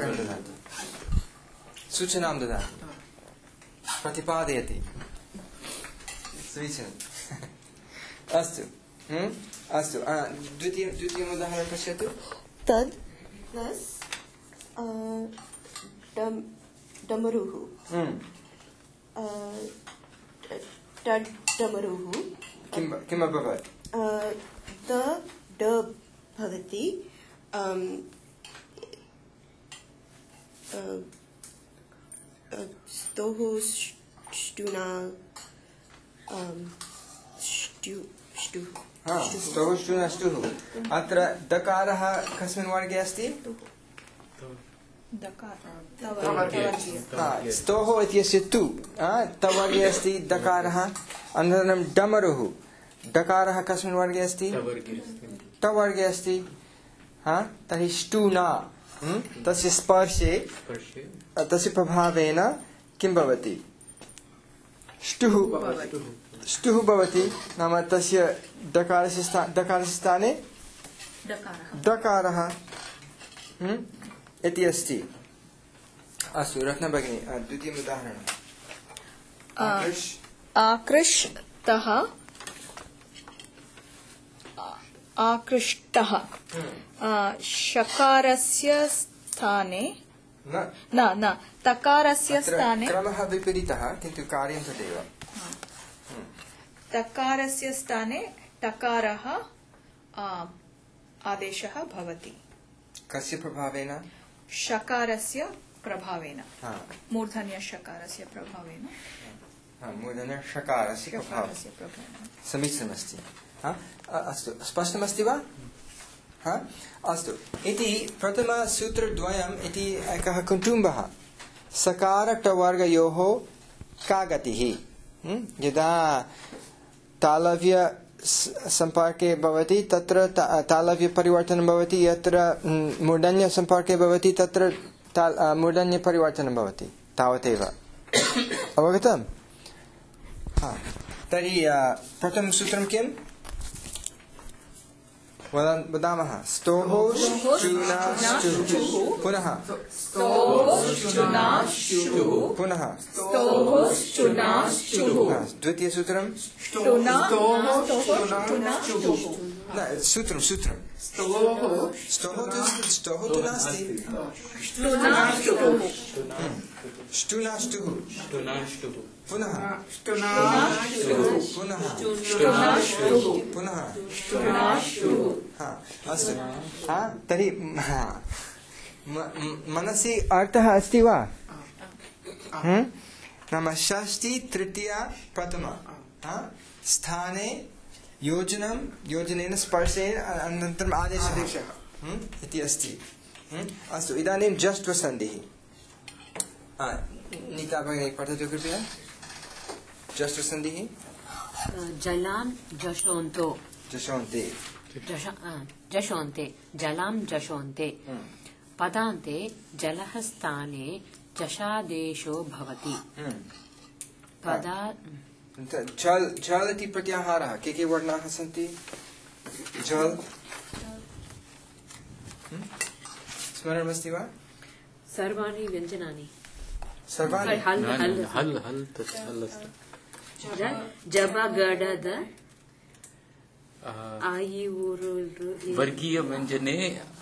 सूचनां ददाति, प्रतिपादयति। समीचीनम्। अस्तु अस्तु, द्वितीयम् उदाहरणं पश्यतु। तद् प्लस् डमरुः, तद् डमरुः किम् अभवत्? द ड भवति स्तोः ष्टुना स्तोः ष्टुना ष्टुः। अत्र दकारः कस्मिन् वर्गे अस्ति? स्तोः इत्यस्य तु तवर्गे अस्ति दकारः। अनन्तरं डमरुः, डकारः कस्मिन् वर्गे अस्ति? तवर्गे अस्ति। तर्हि ष्टुना तस्य स्पर्शे तस्य प्रभावेन किं भवति? ष्टुः भवति। नाम तस्य दकारस्य स्थाने दकारः इति अस्ति। अस्तु, रत्नभगिनी, द्वितीयम् उदाहरणम्। आकृष्टः शकारस्य स्थाने न तकारस्य स्थाने, क्रमः विपरीतः किन्तु कार्यं तदेव। तकारस्य स्थाने टकारः आदेशः भवति। कस्य प्रभावेन? शकारस्य प्रभावेन, मूर्धन्यशकारस्य प्रभावेन। मूर्धन्यशकारस्य प्रभावेन। समीचीनमस्ति। अस्तु, स्पष्टमस्ति वा? अस्तु, इति प्रथमसूत्रद्वयम् इति एकः कुटुम्बः। सकारटवर्गयोः का गतिः? यदा तालव्य सम्पर्के भवति तत्र तालव्य परिवर्तनं भवति, यत्र मूर्धन्य सम्पर्के भवति तत्र मूर्धन्य परिवर्तनं भवति, तावदेव। अवगतम्? तर्हि प्रथमं सूत्रं किम्? वदामः। स्तोः ष्टुना ष्टुः, पुनः पुनः द्वितीयसूत्रं सूत्रं स्तोः तु नास्ति। ष्टुना ष्टुः, पुनः अस्तु। तर्हि मनसि अर्थः अस्ति वा? नाम षष्ठी तृतीया प्रथमा स्थाने योजनेन स्पर्शेन अनन्तरम् आदेशः इति अस्ति। अस्तु, इदानीं जष्ट्वसन्धिः। नीता भगिनी पठतु कृपया। जष्ट्वसन्धिः। जलां जशोन्तो, जशोन्ते, जशोन्ते, जलां जशोन्ते। पदान्ते जलः स्थाने जशादेशो भवति। जल इति प्रत्याहारः। के वर्णाः सन्ति? जल स्मरणमस्ति वा? सर्वाणि व्यञ्जनानि। सर्वाणि? हल् तत् हल् अस्ति। जबगडद वर्गीय व्यञ्जने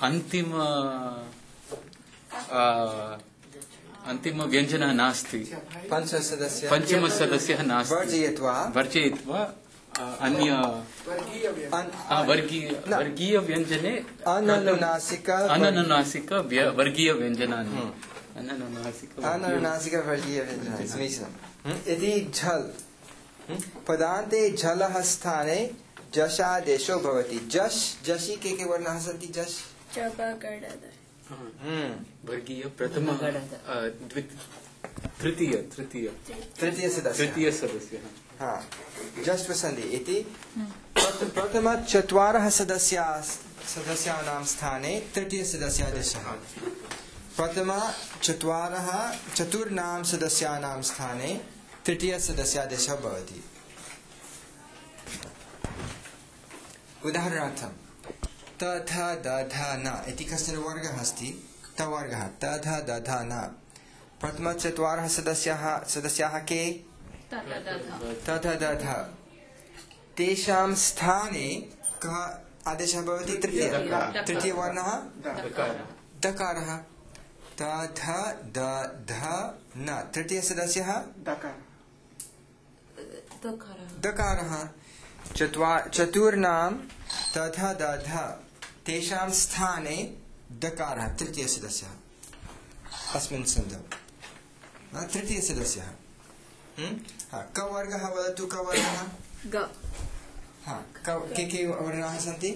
अन्तिम व्यञ्जनः नास्ति। पञ्चमसदस्यः नास्ति। वर्जयित्वा अन्य वर्गीय व्यञ्जने अननुनासिक वर्गीय व्यञ्जनानि। अननुनासिक वर्गीय व्यञ्जनानि। समीचीनम्। यदि झल् पदान्ते झलः स्थाने जशादेशो भवति। जशि के वर्णाः सन्ति? जश् वर्गीय प्रथम तृतीय सदस्यः। जष्ट्वसन्धि इति प्रथम चत्वारः सदस्यानां स्थाने तृतीय सदस्यादेशः। प्रथमा चतुर्णां सदस्यानां स्थाने तृतीयसदस्यादेशः भवति। उदाहरणार्थं तथ दध न इति कश्चन वर्गः अस्ति। तवर्गः तथ दध न। प्रथमचत्वारः सदस्याः के? तथ दध। तेषां स्थाने कः आदेशः भवति? तृतीयवर्णः दकारः। तथ दध न। तृतीयसदस्यः दकारः। चतुर्णां तथा दध तेषां स्थाने दकारः तृतीयसदस्यः अस्मिन् सन्धौ तृतीयसदस्यः। कवर्गः वदतु। कवर्गः के वर्णाः सन्ति?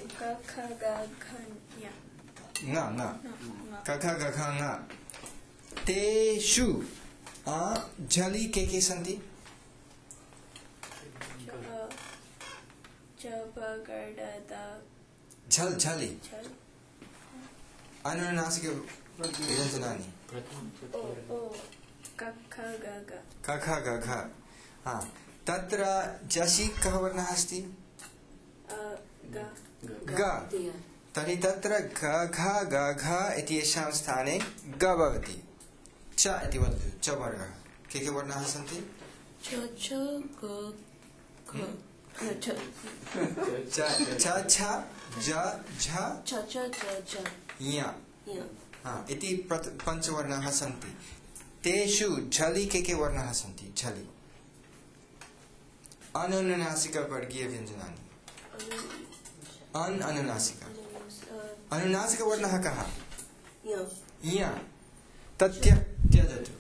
न कख गघ ङ। तेषु झलि के सन्ति? झलि अनुनासिक व्यञ्जनानि कख गघ। तत्र जसि कः वर्णः अस्ति? ग। तर्हि तत्र घ गघ इत्येषां स्थाने ग भवति। च इति वदतु। च वर्गः के वर्णाः सन्ति? च छ ज झ ञ इति पञ्चवर्णाः सन्ति। तेषु झलि के वर्णाः सन्ति? झलि अनुनासिकवर्गीयव्यञ्जनानि। अनुनासिक अनुनासिकवर्णः कः? ञ। तत् त्यजतु।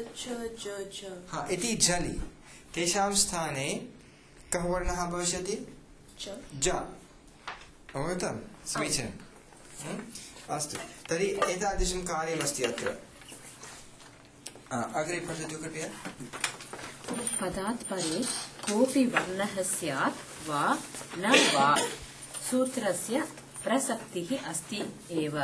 इति झलि। तेषां स्थाने कः वर्णः भविष्यति? ज। अवगतं? समीचीनम्। अस्तु, तर्हि एतादृशं कार्यमस्ति अत्र। अग्रे पठतु कृपया। पदात् परे कोऽपि वर्णः स्यात् वा न वा सूत्रस्य प्रसक्तिः अस्ति एव।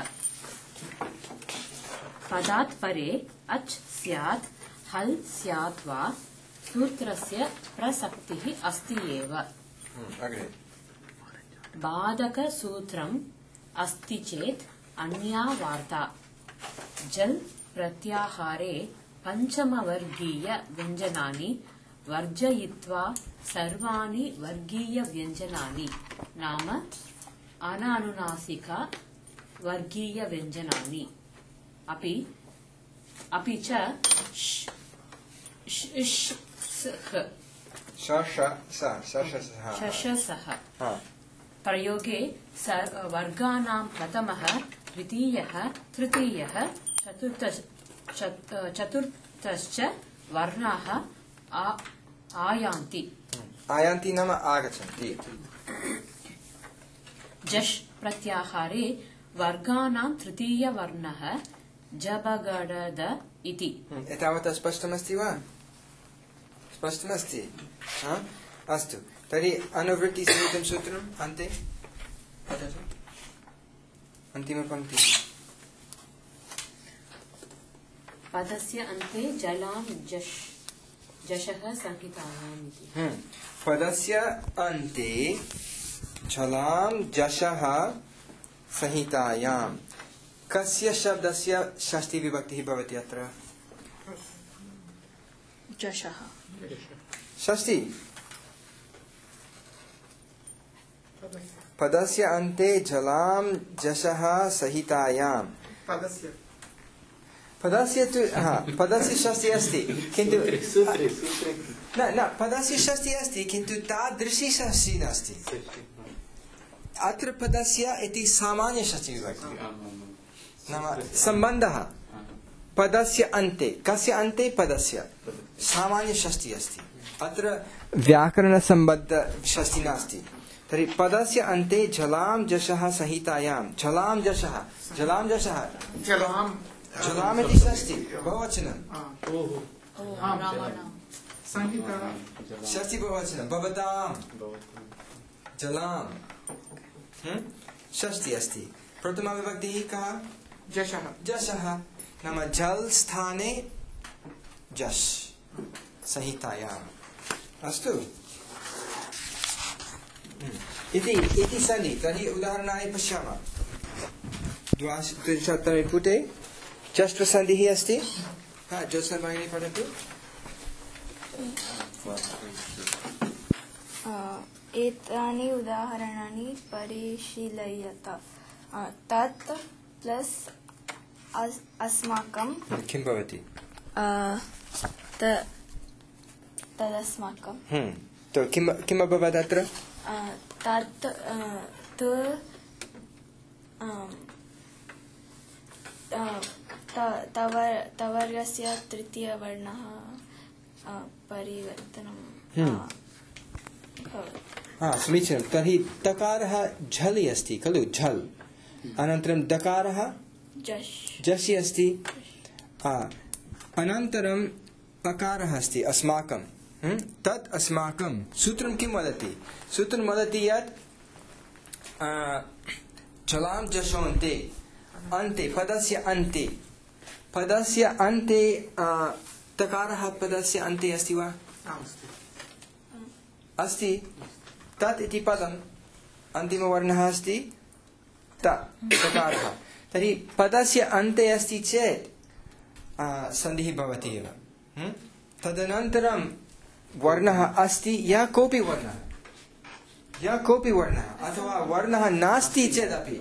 पदात् परे अच् स्यात् हल् स्यात् वा सूत्रस्य प्रसक्तिः अस्ति एव। बाधकसूत्रम् अस्ति चेत् अन्या वार्ता। जल् प्रत्याहारे पञ्चमवर्गीय व्यञ्जनानि वर्जयित्वा सर्वाणि वर्गीयव्यञ्जनानि नाम अनानुनासिक वर्गीयव्यञ्जनानि अपि च शशसः प्रयोगे वर्गाणां प्रथमः द्वितीयः तृतीयः चतुर्थश्च वर्णाः आयान्ति। आयान्ति नाम आगच्छन्ति। जश् प्रत्याहारे वर्गाणां तृतीयवर्णः जबगडद इति। एतावत् स्पष्टमस्ति वा? स्पष्टमस्ति। अस्तु, तर्हि अनुवृत्तिसहितं सूत्रम् अन्ते पठतु। अन्तिमपङ्क्तिः। पदस्य अन्ते जलां जशः संहितायाम् इति। पदस्य अन्ते झलां जशः संहितायां। कस्य शब्दस्य षष्ठी विभक्तिः भवति अत्र? जशः। षष्ठी। पदस्य अन्ते झलां जशः संहितायां। पदस्य तु पदस्य षष्ठी अस्ति, किन्तु न पदस्य षष्ठी अस्ति, किन्तु तादृशी षष्ठी नास्ति। अत्र पदस्य इति सामान्य षष्ठी विभक्ति नाम सम्बन्धः पदस्य अन्ते। कस्य अन्ते? पदस्य। सामान्य षष्ठी अस्ति। अत्र व्याकरणसम्बद्ध षष्ठी नास्ति। तर्हि पदस्य अन्ते झलां जशः संहितायां। झलां जशः झलाम् इति षष्ठी बहुवचनं। षष्ठी बहुवचनं। भवतां झलां षष्ठी अस्ति। प्रथमा विभक्तिः कः? जशः। नाम झल् स्थाने जश् संहितायाम् अस्तु इति सन्धि। तर्हि उदाहरणाय पश्यामः। द्वादशतमे पुटे चष्ट्वसन्धिः अस्ति। ज्योत्स्ना भगिनी पठतु। एतानि उदाहरणानि परिशीलयत। तत् प्लस् अस्माकं किं भवति? तदस्माकं तो किम् अभवत् अत्र? तत् तवर्गस्य तृतीयवर्णः परिवर्तनं समीचीनं। तर्हि तकारः झलि अस्ति खलु, झल्। अनन्तरं दकारः जसि अस्ति। अनन्तरं पकारः अस्ति अस्माकं। तत् अस्माकं सूत्रं किं वदति? सूत्रं वदति यत् जलां जशोन्ते अन्ते पदस्य अन्ते तकारः पदस्य अन्ते अस्ति वा? अस्ति। तत् इति पदम् अन्तिमवर्णः अस्ति तकारः। तर्हि पदस्य अन्ते अस्ति चेत् सन्धिः भवति एव। तदनन्तरं वर्णः अस्ति या कोऽपि वर्णः अथवा वर्णः नास्ति चेदपि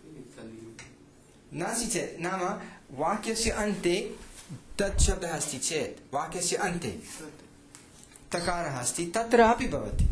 नाम वाक्यस्य अन्ते तत् शब्दः अस्ति चेत् वाक्यस्य अन्ते तकारः अस्ति तत्रापि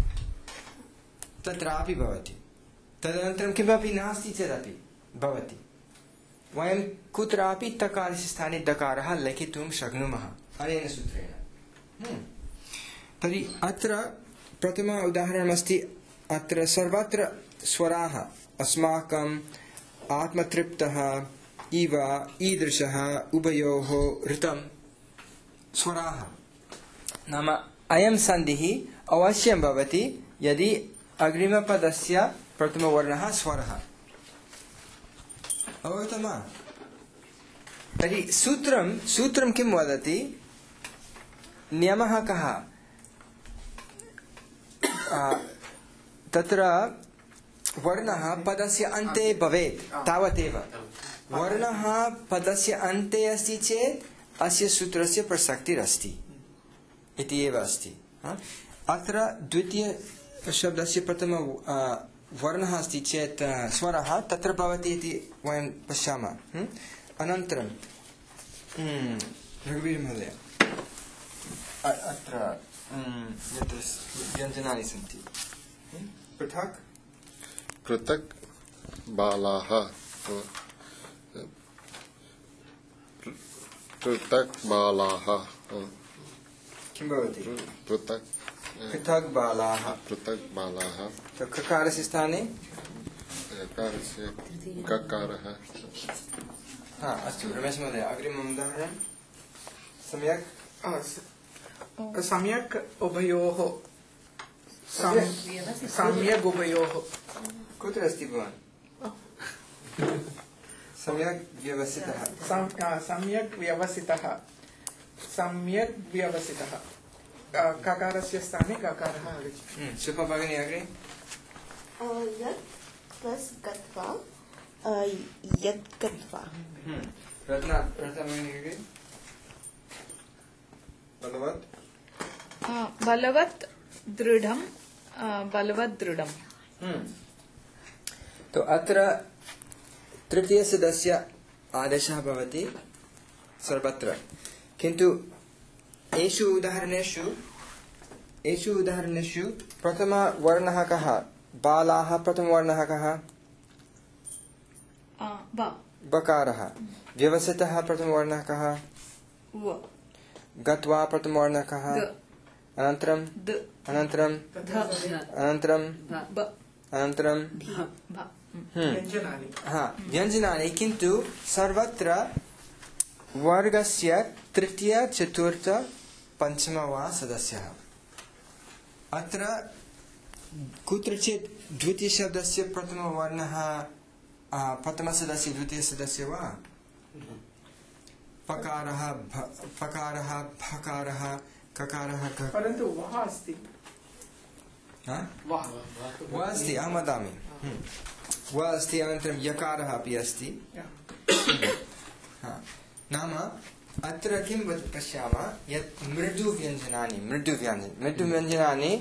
भवति। तदनन्तरं किमपि नास्ति चेदपि भवति। वयं कुत्रापि तकारस्य स्थाने दकारः लिखितुं शक्नुमः अनेन सूत्रेण। तर्हि अत्र प्रथम उदाहरणमस्ति। अत्र सर्वत्र स्वराः अस्माकं, आत्मतृप्तः, इव, ईदृशः, उभयोः, ऋतं स्वराः। नाम अयं सन्धिः अवश्यं भवति यदि अग्रिमपदस्य प्रथमवर्णः स्वरः। अवगतं वा? तर्हि सूत्रं किं वदति? नियमः कः? तत्र वर्णः पदस्य अन्ते भवेत् तावदेव। वर्णः पदस्य अन्ते अस्ति चेत् अस्य सूत्रस्य प्रसक्तिरस्ति इति एव अस्ति। अत्र द्वितीयशब्दस्य प्रथम वर्णः अस्ति चेत् स्वरः तत्र भवति इति वयं पश्यामः। अनन्तरं रघुवीर महोदय अत्र यत्र व्यञ्जनानि सन्ति पृथक् बालाः किं भवति? पृथक् बालाः तो ककारस्य स्थाने ककारः। अस्तु रमेश महोदय अग्रिमम् उदाहरणं। सम्यक् उभयोः सम्यक् उभयोः कुत्र अस्ति भवान्? सम्यक् व्यवस्थितः ककारस्य स्थाने ककारः आगच्छति। सुपा भगिनी अग्रे। यत् प्लस् गत्वा यत् गत्वा। रत्ना भगिनी अग्रे। बलवत् दृढं। तो अत्र तृतीयसदस्य आदेशः भवति सर्वत्र, किन्तु एषु उदाहरणेषु प्रथमवर्णः कः? बालाः प्रथमवर्णः कः? बकारः। व्यवस्थितः प्रथमवर्णः कः? गत्वा प्रथमवर्णः कः? अनन्तरं व्यञ्जनानि। किन्तु सर्वत्र वर्गस्य तृतीय, चतुर्थ, पंचम वा सदस्यः। अत्र कुत्रचित् द्वितीयशब्दस्य प्रथमवर्णः प्रथमसदस्य द्वितीयसदस्य वा? पकारः पकारः भकारः ककारः परन्तु वः अस्ति वः अस्ति अहं वदामि वः अस्ति अनन्तरं यकारः अपि अस्ति नाम अत्र किं पश्यामः यत् मृदुव्यञ्जनानि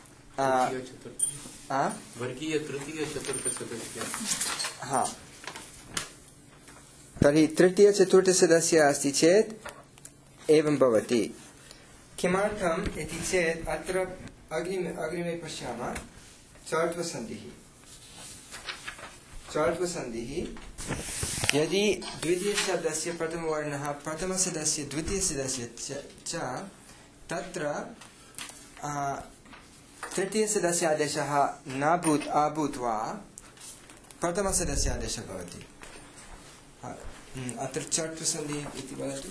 वर्गीय तृतीय चतुर्थ सदस्य तर्हि तृतीय चतुर्थ सदस्य अस्ति चेत् एवं भवति किमर्थम् इति चेत् अत्र अग्रिमे पश्यामः चर्त्वसन्धिः यदि द्वितीयशब्दस्य प्रथमवर्णः प्रथमसदस्य द्वितीयसदस्य च तत्र तृतीयसदस्य आदेशः न अभूत्वा प्रथमसदस्य आदेशः भवति अत्र चर्त्वसन्धिः इति वदतु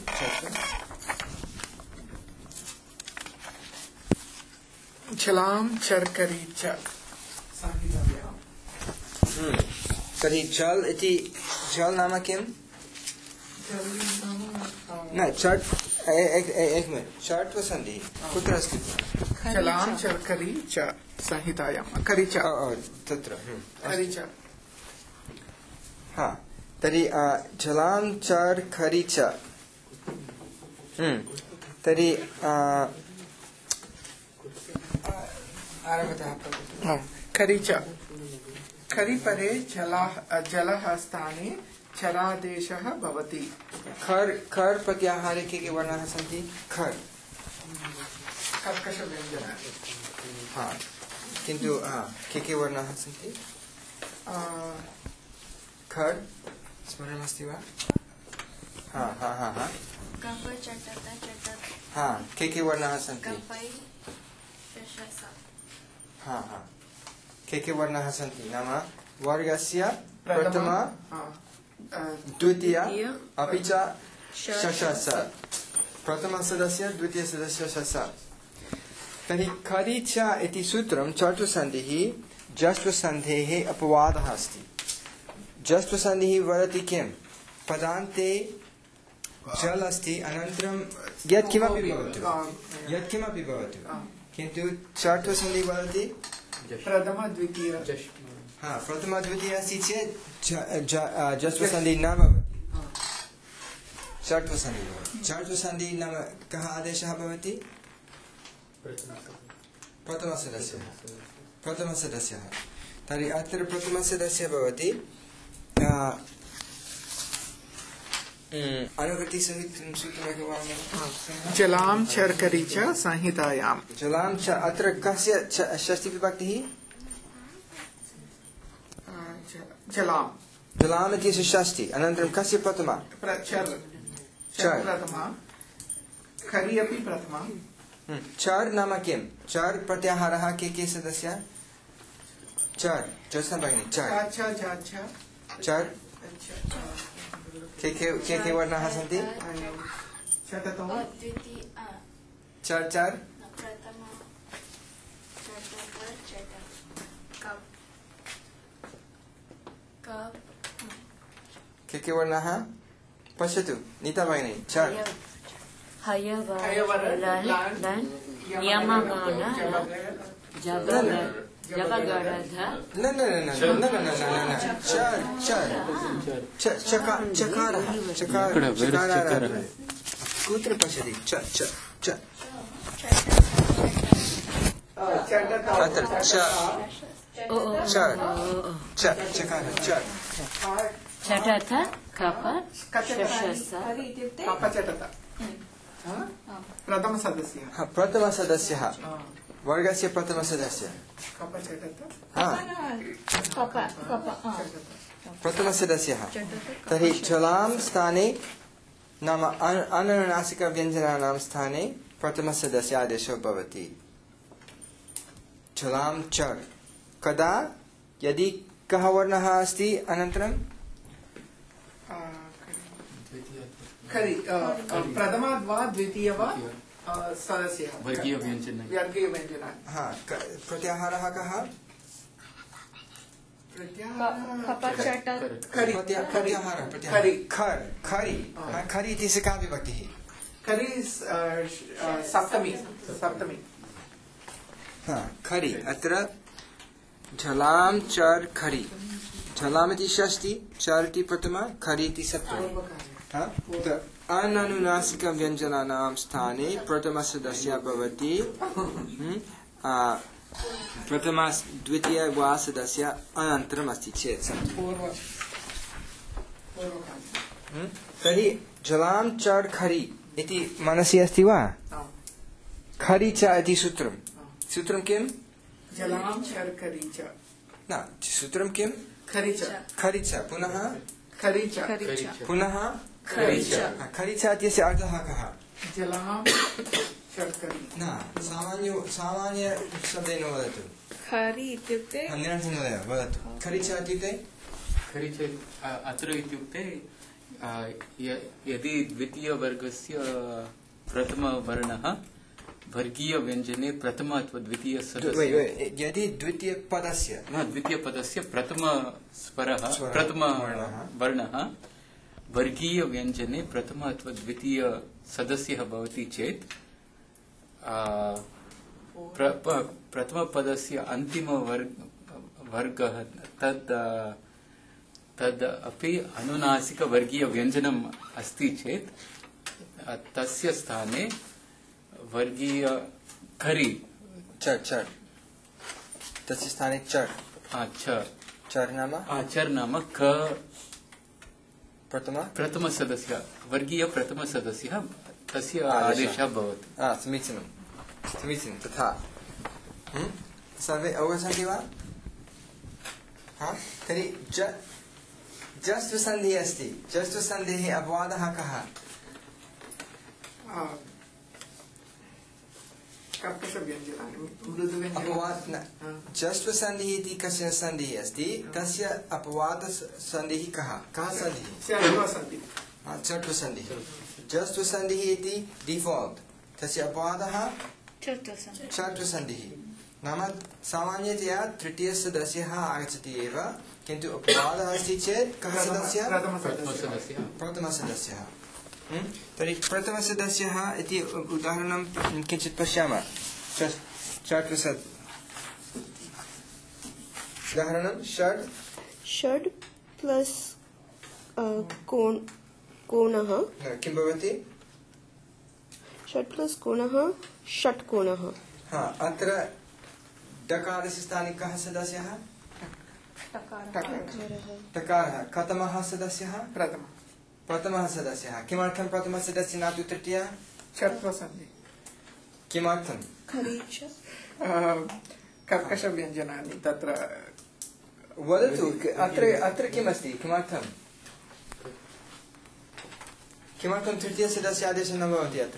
झलां चर्करी च संहितायाम् तर्हि जल इति जल नाम किं न चर्ट एक मिनिट् चर्त्वसन्धिः कुत्र अस्ति झलां चर्करी च संहितायां करी च तत्र करी च तर्हि झलां चर्करी च तर्हि करी च खरि परे जलः स्थाने चरादेशः भवति खर् प्रत्याहारे के वर्णाः सन्ति खर् कर्कषव्यञ्जनानि किन्तु के वर्णाः सन्ति खर् स्मरणमस्ति वा कफ चटत चटत के वर्णाः सन्ति कफै शशस के वर्णाः सन्ति नाम वर्गस्य प्रथम द्वितीय अपि च शशस प्रथमसदस्य द्वितीयसदस्य शश तर्हि खरि च इति सूत्रं चर्त्वसन्धिः जस्त्वसन्धेः अपवादः अस्ति जस्त्वसन्धिः वदति किं पदान्ते जल अस्ति अनन्तरं यत्किमपि भवतु किन्तु चर्त्वसन्धिः वदति प्रथम द्वितीय अस्ति चेत् जस्त्वसन्धिः न भवति चर्त्वसन्धिः भवति चर्त्वसन्धिः नाम कः आदेशः भवति प्रथमसदस्यः तर्हि अत्र प्रथमसदस्यः भवति जलां चर्करी च संहितायां जलां च अत्र कस्य षष्ठीविभक्तिः जलाम् इत्यस्य षष्ठी अनन्तरं कस्य प्रथमा प्रथमा खरि अपि प्रथमा चर् नाम किं चर् प्रत्याहारः के सदस्य चर् ज्योत्स्ना भगिनी चर् के वर्णाः सन्ति चर् के वर्णाः पश्यतु नीता भगिनी चर् कुत्र पश्यति चटत कप प्रथमसदस्यः वर्गस्य प्रथमसदस्यः प्रथमसदस्यः तर्हि जलां स्थाने नाम अनुनासिकव्यञ्जनानां स्थाने प्रथमसदस्य आदेशो भवति जलां चर् कदा यदि कः वर्णः अस्ति अनन्तरं प्रथमा वा द्वितीय वा सदस्यः वर्गीयव्यञ्जनानि प्रत्याहारः प्रत्याहारः कः खरि इत्यस्य का विभक्तिः? खरि सप्तमी खरि अत्र झलां चर् खरि झलाम् इति षष्ठी चर् इति प्रथमा खरि इति सप्तमी अननुनासिकव्यञ्जनानां स्थाने प्रथमसदस्यः भवति प्रथमा द्वितीय वा सदस्य अनन्तरम् अस्ति चेत् तर्हि झलां चर् खरि इति मनसि अस्ति वा? खरि च इति सूत्रं किम्? जलां चर् खरि च न सूत्रं किम्? खरि च पुनः खरि च पुनः खरि च इत्यस्य अर्थः कः? जलां चर् खरि न सामान्य शब्देन वदतु। खरि इत्युक्ते निरञ्जनमहोदय वदतु। खरि च इत्युक्ते अत्र इत्युक्ते यदि द्वितीयवर्गस्य प्रथमवर्णः वर्गीयव्यञ्जने प्रथम अथवा द्वितीय यदि द्वितीयपदस्य प्रथमवर्णः वर्गीयव्यञ्जने प्रथम अथवा द्वितीय सदस्यः भवति चेत् प्रथमपदस्य अन्तिमवर्गः तद् अपि अनुनासिकवर्गीयव्यञ्जनम् अस्ति चेत् तस्य स्थाने वर्गीय खरि चर् तस्य स्थाने चर् नाम क प्रथमसदस्यः वर्गीय प्रथमसदस्यः तस्य आदेशः भवति। समीचीनं तथा सर्वे अवगच्छन्ति वा? तर्हि जस्त्व सन्धिः अस्ति। जस्त्व सन्धेः अपवादः कः? जस्त्व सन्धिः इति कश्चन सन्धिः अस्ति, तस्य अपवाद सन्धिः कः सन्धिः? चट्व सन्धिः। जस्त्व सन्धिः इति डिफाल्ट्, तस्य अपवादः चट्व सन्धिः। नाम सामान्यतया तृतीयसदस्यः आगच्छति एव, किन्तु अपवादः अस्ति चेत् कः सदस्यः? प्रथमसदस्यः। तर्हि प्रथमसदस्यः इति उदाहरणं किञ्चित् पश्यामः। उदाहरणं षड् प्लस् कोणः किं भवति? षट् प्लस् कोणः षट्कोणः। अत्र डकारस्य स्थाने कः सदस्यः? टकारः। कथमः सदस्यः? प्रथमः सदस्यः। किमर्थं प्रथमः सदस्यः न तु तृतीयः? चत्वसन्धि। किमर्थं? कर्कषव्यञ्जनानि तत्र वदतु। अत्र किमस्ति? किमर्थं तृतीयसदस्य आदेशः न भवति अत्र?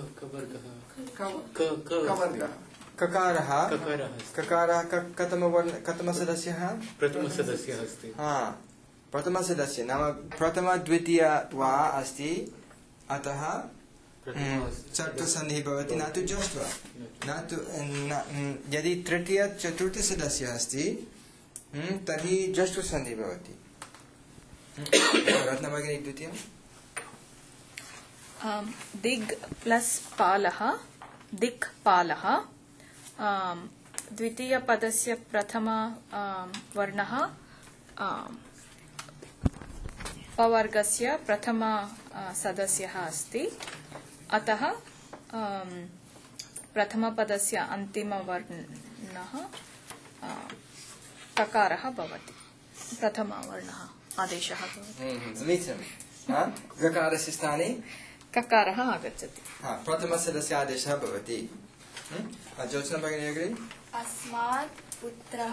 ककारः कथमसदस्यः? प्रथमसदस्यः अस्ति। प्रथमसदस्य नाम प्रथम द्वितीय वा अस्ति, अतः चट्वसन्धिः भवति, न तु जष्ट्व। यदि तृतीय चतुर्थसदस्यः अस्ति तर्हि जष्ट्वसन्धिः भवति। रत्नभगिनी द्वितीयं दिग् प्लस् पालः दिक् पालः द्वितीयपदस्य प्रथम वर्णः पवर्गस्य प्रथम सदस्यः अस्ति, अतः प्रथमपदस्य अन्तिमवर्णः ककारः भवति। प्रथमवर्णः आदेशः भवति। समीचीनं। गकारस्य स्थाने ककारः आगच्छति। प्रथमसदस्य आदेशः भवति। ज्योत्स्ना भगिनी अग्रे। अस्मात् पुत्रः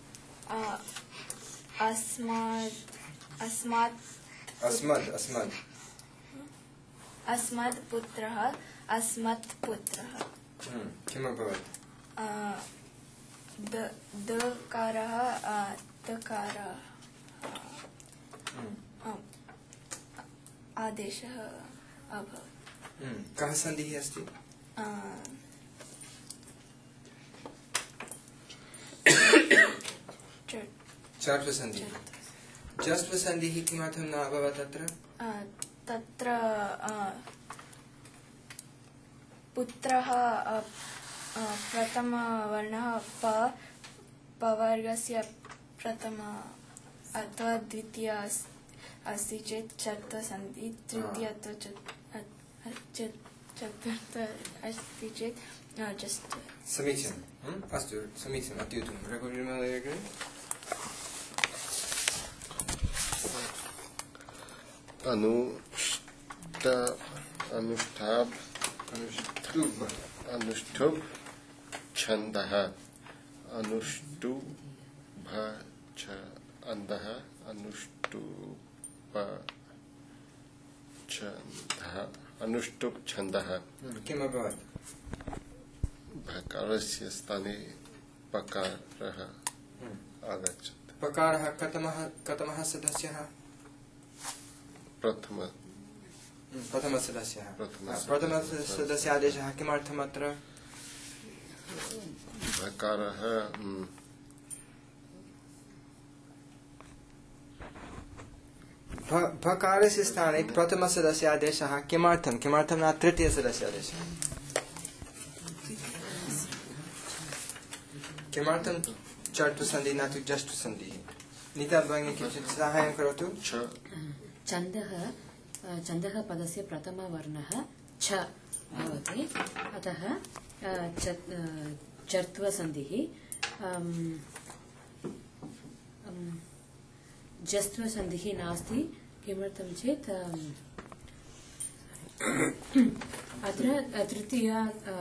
अस्मत् पुत्रः अस्मत् पुत्रः किम् अभवत्? दकारः तकारः आदेशः अभवत्। कः सन्धिः अस्ति? चर्त्वसन्धिः जस्त्वसन्धिः किमर्थं न अभवत् तत्र? तत्र पुत्रः प्रथमवर्णः पवर्गस्य प्रथम अथवा द्वितीय अस्ति चेत् चर्त्वसन्धि, तृतीय अथवा चतुर्थ अस्ति चेत् जस्ट्। समीचीनम्। अस्तु समीचीनम्, अत्युत्तमं। रघुवीरमहोदय अनुष्ठुभ छन्दः अनुष्टुभ छन्दः अनुष्टुभ छन्दः किम् अभवत्? भकारस्य स्थाने पकारः आगच्छति। पकारः कतमः सदस्यः? प्रथमसदस्यः। प्रथमसदस्यादेशः किमर्थम् अत्र? भकारः भकारस्य स्थाने प्रथमसदस्यादेशः किमर्थं न तृतीयसदस्यादेशः? किमर्थं चर्त्वसन्धिः न तु जष्ट्वसन्धिः? नीता भगिनी किञ्चित् साहाय्यं करोतु। छन्दः पदस्य प्रथमवर्णः छ भवति, अतः चर्त्वसन्धिः। जस्त्वसन्धिः नास्ति। किमर्थं चेत् अत्र तृतीय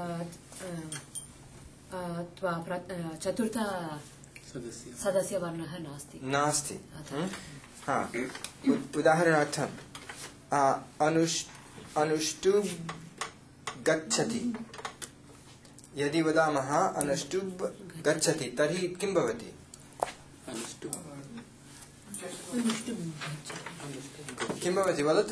चतुर्थ सदस्यवर्णः नास्ति। उदाहरणार्थं अनुष्टुभ गच्छति, यदि वदामः अनुष्टुभ गच्छति तर्हि किं भवति? किं भवति वदतु?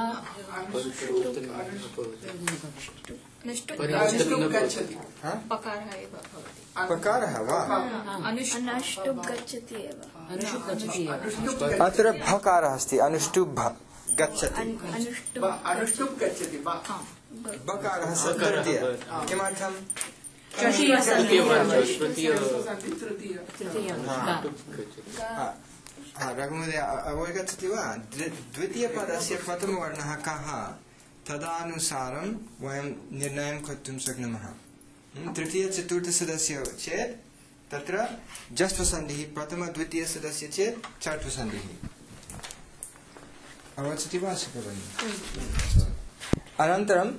पकारः वा? अनुष्टुभ गच्छति एव। अत्र भकारः अस्ति। अनुष्टुभ गच्छति, बकारः तृतीय। किमर्थं? रघुमहोदय अवगच्छति वा? द्वितीयपदस्य प्रथमवर्णः कः? तदानुसारं वयं निर्णयं कर्तुं शक्नुमः। तृतीयचतुर्थसदस्य चेत् तत्र जस्त्वसन्धिः, प्रथमद्वितीयसदस्य चेत् चर्त्वसन्धिः। अवगच्छति वा भगिनी? अनन्तरं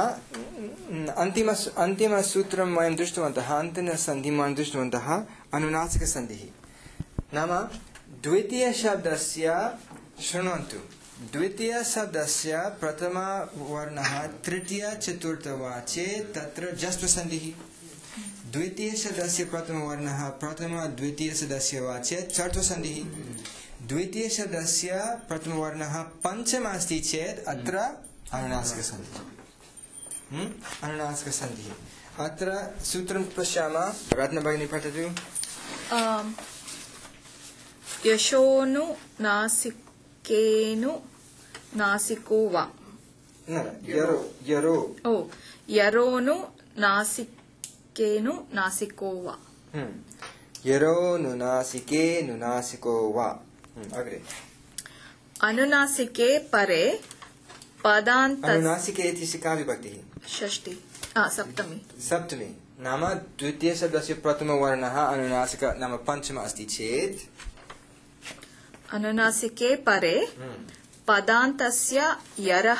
अन्तिमसूत्रं वयं दृष्टवन्तः, अन्तिमसन्धिं वयं दृष्टवन्तः, अनुनासिकसन्धिः। नाम द्वितीयशब्दस्य, शृण्वन्तु, द्वितीयशब्दस्य प्रथमवर्णः तृतीयचतुर्थवाचे तत्र जस्त्वसन्धिः। द्वितीयशब्दस्य प्रथमवर्णः प्रथमद्वितीयसदस्य वाचे चर्त्वसन्धिः। द्वितीयशब्दस्य प्रथमवर्णः पञ्चम अस्ति चेत् अत्र अनुनासिकसन्धिः। अनुनासिकसन्धिः। अत्र सूत्रं पश्यामः। रत्नभगिनी पठतु। यशोनु नासिकेनु नासिको वा। यरोनु नासिकेनु नासिको वा। यरोनु नासिकेनु नासिको वा। अग्रे। अनुनासिके परे पदान्त। अनुनासिके इत्यस्य का विभक्तिः? षष्ठी। सप्तमी। सप्तमी। नाम द्वितीयशब्दस्य प्रथमवर्णः अनुनासिक नाम पञ्चम अस्ति चेत् अनुनासिके परे पदान्तस्य यरः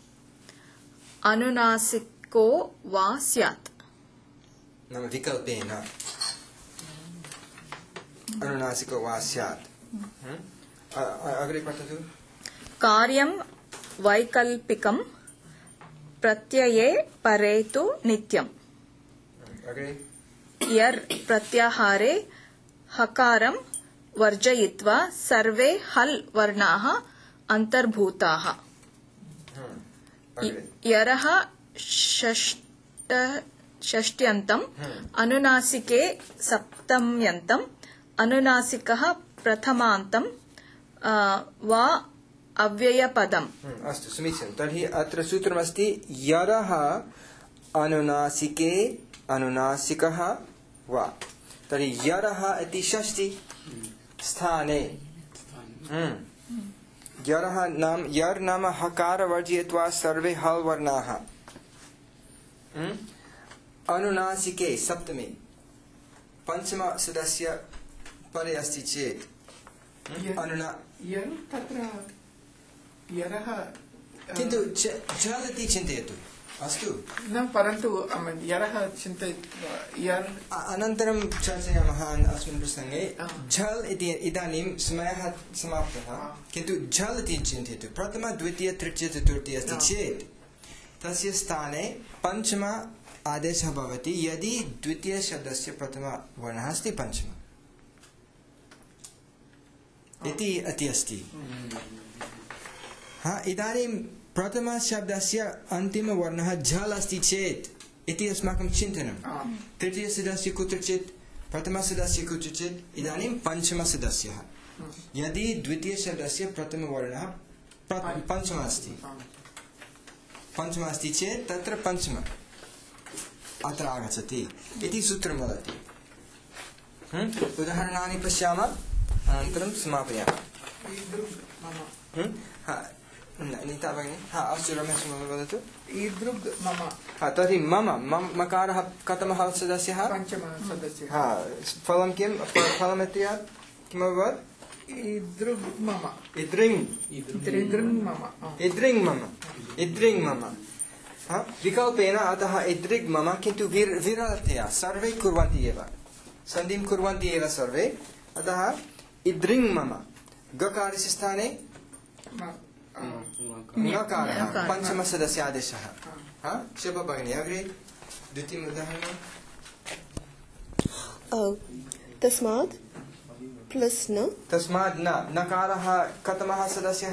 अनुनासिको वा स्यात्। नाम विकल्पेन अनुनासिको वा स्यात्। अग्रे पठतु। कार्यं वैकल्पिकं प्रत्यये परे तु नित्यम्। अग्रे। यर् प्रत्याहारे हकारं वर्जयित्वा सर्वे हल् वर्णाः अन्तर्भूताः। यरः षष्ट्यन्तम् अनुनासिके सप्तम्यन्तम् अनुनासिकः प्रथमान्तं वा अव्ययपदम्। अस्तु, समीचीनं। तर्हि अत्र सूत्रमस्ति यरः अनुनासिके अनुनासिकः वा। तर्हि यरः इति षष्ठी स्थाने। यर् नाम हकार वर्जयित्वा सर्वे हल् वर्णाः। अनुनासिके सप्तमी पंचम सदस्य परे अस्ति चेत् किन्तु झल् इति चिन्तयतु। अस्तु, न परन्तु यरः अनन्तरं चर्चयामः अस्मिन् प्रसङ्गे। झल् इति इदानीं समयः समाप्तः, किन्तु झल् इति चिन्तयतु। प्रथम द्वितीय तृतीय चतुर्थी अस्ति चेत् तस्य स्थाने पञ्चम आदेशः भवति यदि द्वितीय शब्दस्य प्रथम वर्णः अस्ति पञ्चम इति अस्ति। इदानीं प्रथम शब्दस्य अन्तिम वर्णः झल् अस्ति चेत् इति अस्माकं चिन्तनं। तृतीय सदस्य कुत्रचित्, प्रथम सदस्य कुत्रचित्, इदानीं पञ्चम सदस्यः। यदि द्वितीय शब्दस्य प्रथम वर्णः पञ्चम अस्ति चेत् तत्र पञ्चम अत्र आगच्छति इति सूत्रं वदति। उदाहरणानि पश्यामः, अनन्तरं समापयामः। नीता भगिनी, अस्तु, रमेश वदतु। ईदृग् मम। तर्हि मम मकारः कथमः सदस्यः? पञ्चमसदस्यः। फलं किं? फलमिति किम् अभवत्? ईदृग् मम। इद्रिङ् मम। विकल्पेन अतः इद्रिग् मम, किन्तु विरलतया सर्वे कुर्वन्ति एव, सन्धिं कुर्वन्ति एव सर्वे। अतः इद्रिङ् मम गकारस्य स्थाने नकारः पञ्चम सदस्य आदेशः। शोभा भगिनी, अग्रे द्वितीयम् उदाहरणम्। तस्मात् प्लस् न। तस्मात् न नकारः कथमः सदस्यः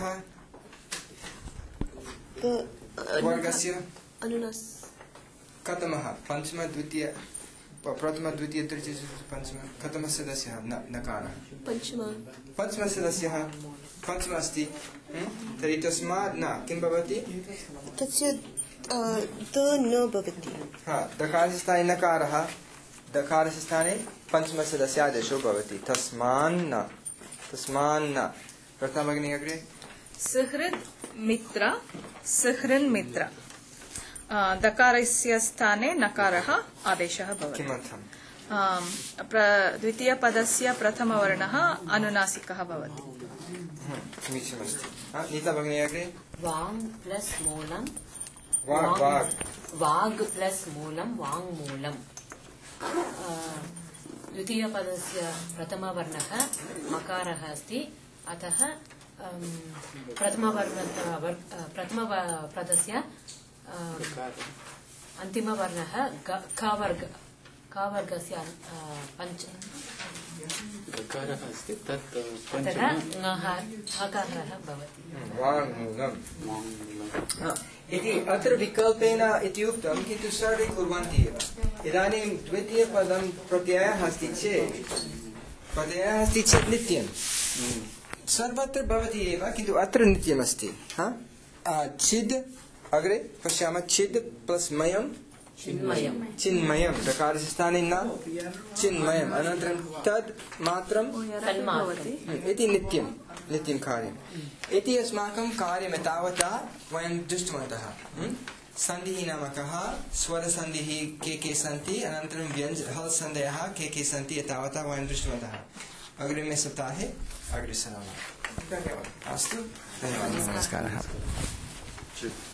वर्गस्य? कथमः? पञ्चम द्वितीय प्रथम द्वितीय तृतीय पञ्चम कथमः सदस्यः? नकारः पञ्चम सदस्यः पञ्चम अस्ति। तर्हि तस्मात् न किं भवति? तस्य न भवति। दकारस्य स्थाने नकारः, दकारस्य स्थाने पञ्चम सदस्य आदेशो भवति। तस्मान्न प्रथम भगिनी, अग्रे। सुहृद् मित्र सुहृन् मित्र, दकारस्य स्थाने नकारः आदेशः भवति। किमर्थम्? द्वितीयपदस्य प्रथमवर्णः अनुनासिकः भवति। समीचीनमस्ति। नीता भगिनी, अग्रे। वाङ् प्लस् मूलं वाग् प्लस् मूलं वाङ्मूलम्। द्वितीयपदस्य प्रथमवर्णः मकारः अस्ति, अतः प्रथमपदस्य अन्तिमवर्णः कावर्गस्य गकारः अस्ति, ततः हकारः भवति। इति अत्र विकल्पेन इति उक्तं, किन्तु सर्वे कुर्वन्ति एव। इदानीं द्वितीयपदं प्रत्ययः अस्ति चेत् नित्यं सर्वत्र भवति एव, किन्तु अत्र नित्यमस्ति। छिद्, अग्रे पश्यामः। छिद् प्लस् मयम् चिन्मयम्, दकारस्य स्थाने न चिन्मयम्, अनन्तरं तद् मात्रम् इति नित्यं कार्यम् इति अस्माकं कार्यं। तावता वयं दृष्टवन्तः सन्धिः नाम कः, स्वरसन्धिः के सन्ति, अनन्तरं हल् सन्धयः के सन्ति, तावता वयं दृष्टवन्तः। अग्रिमे सप्ताहे अग्रे सरामः। अस्तु, धन्यवादः, नमस्कारः।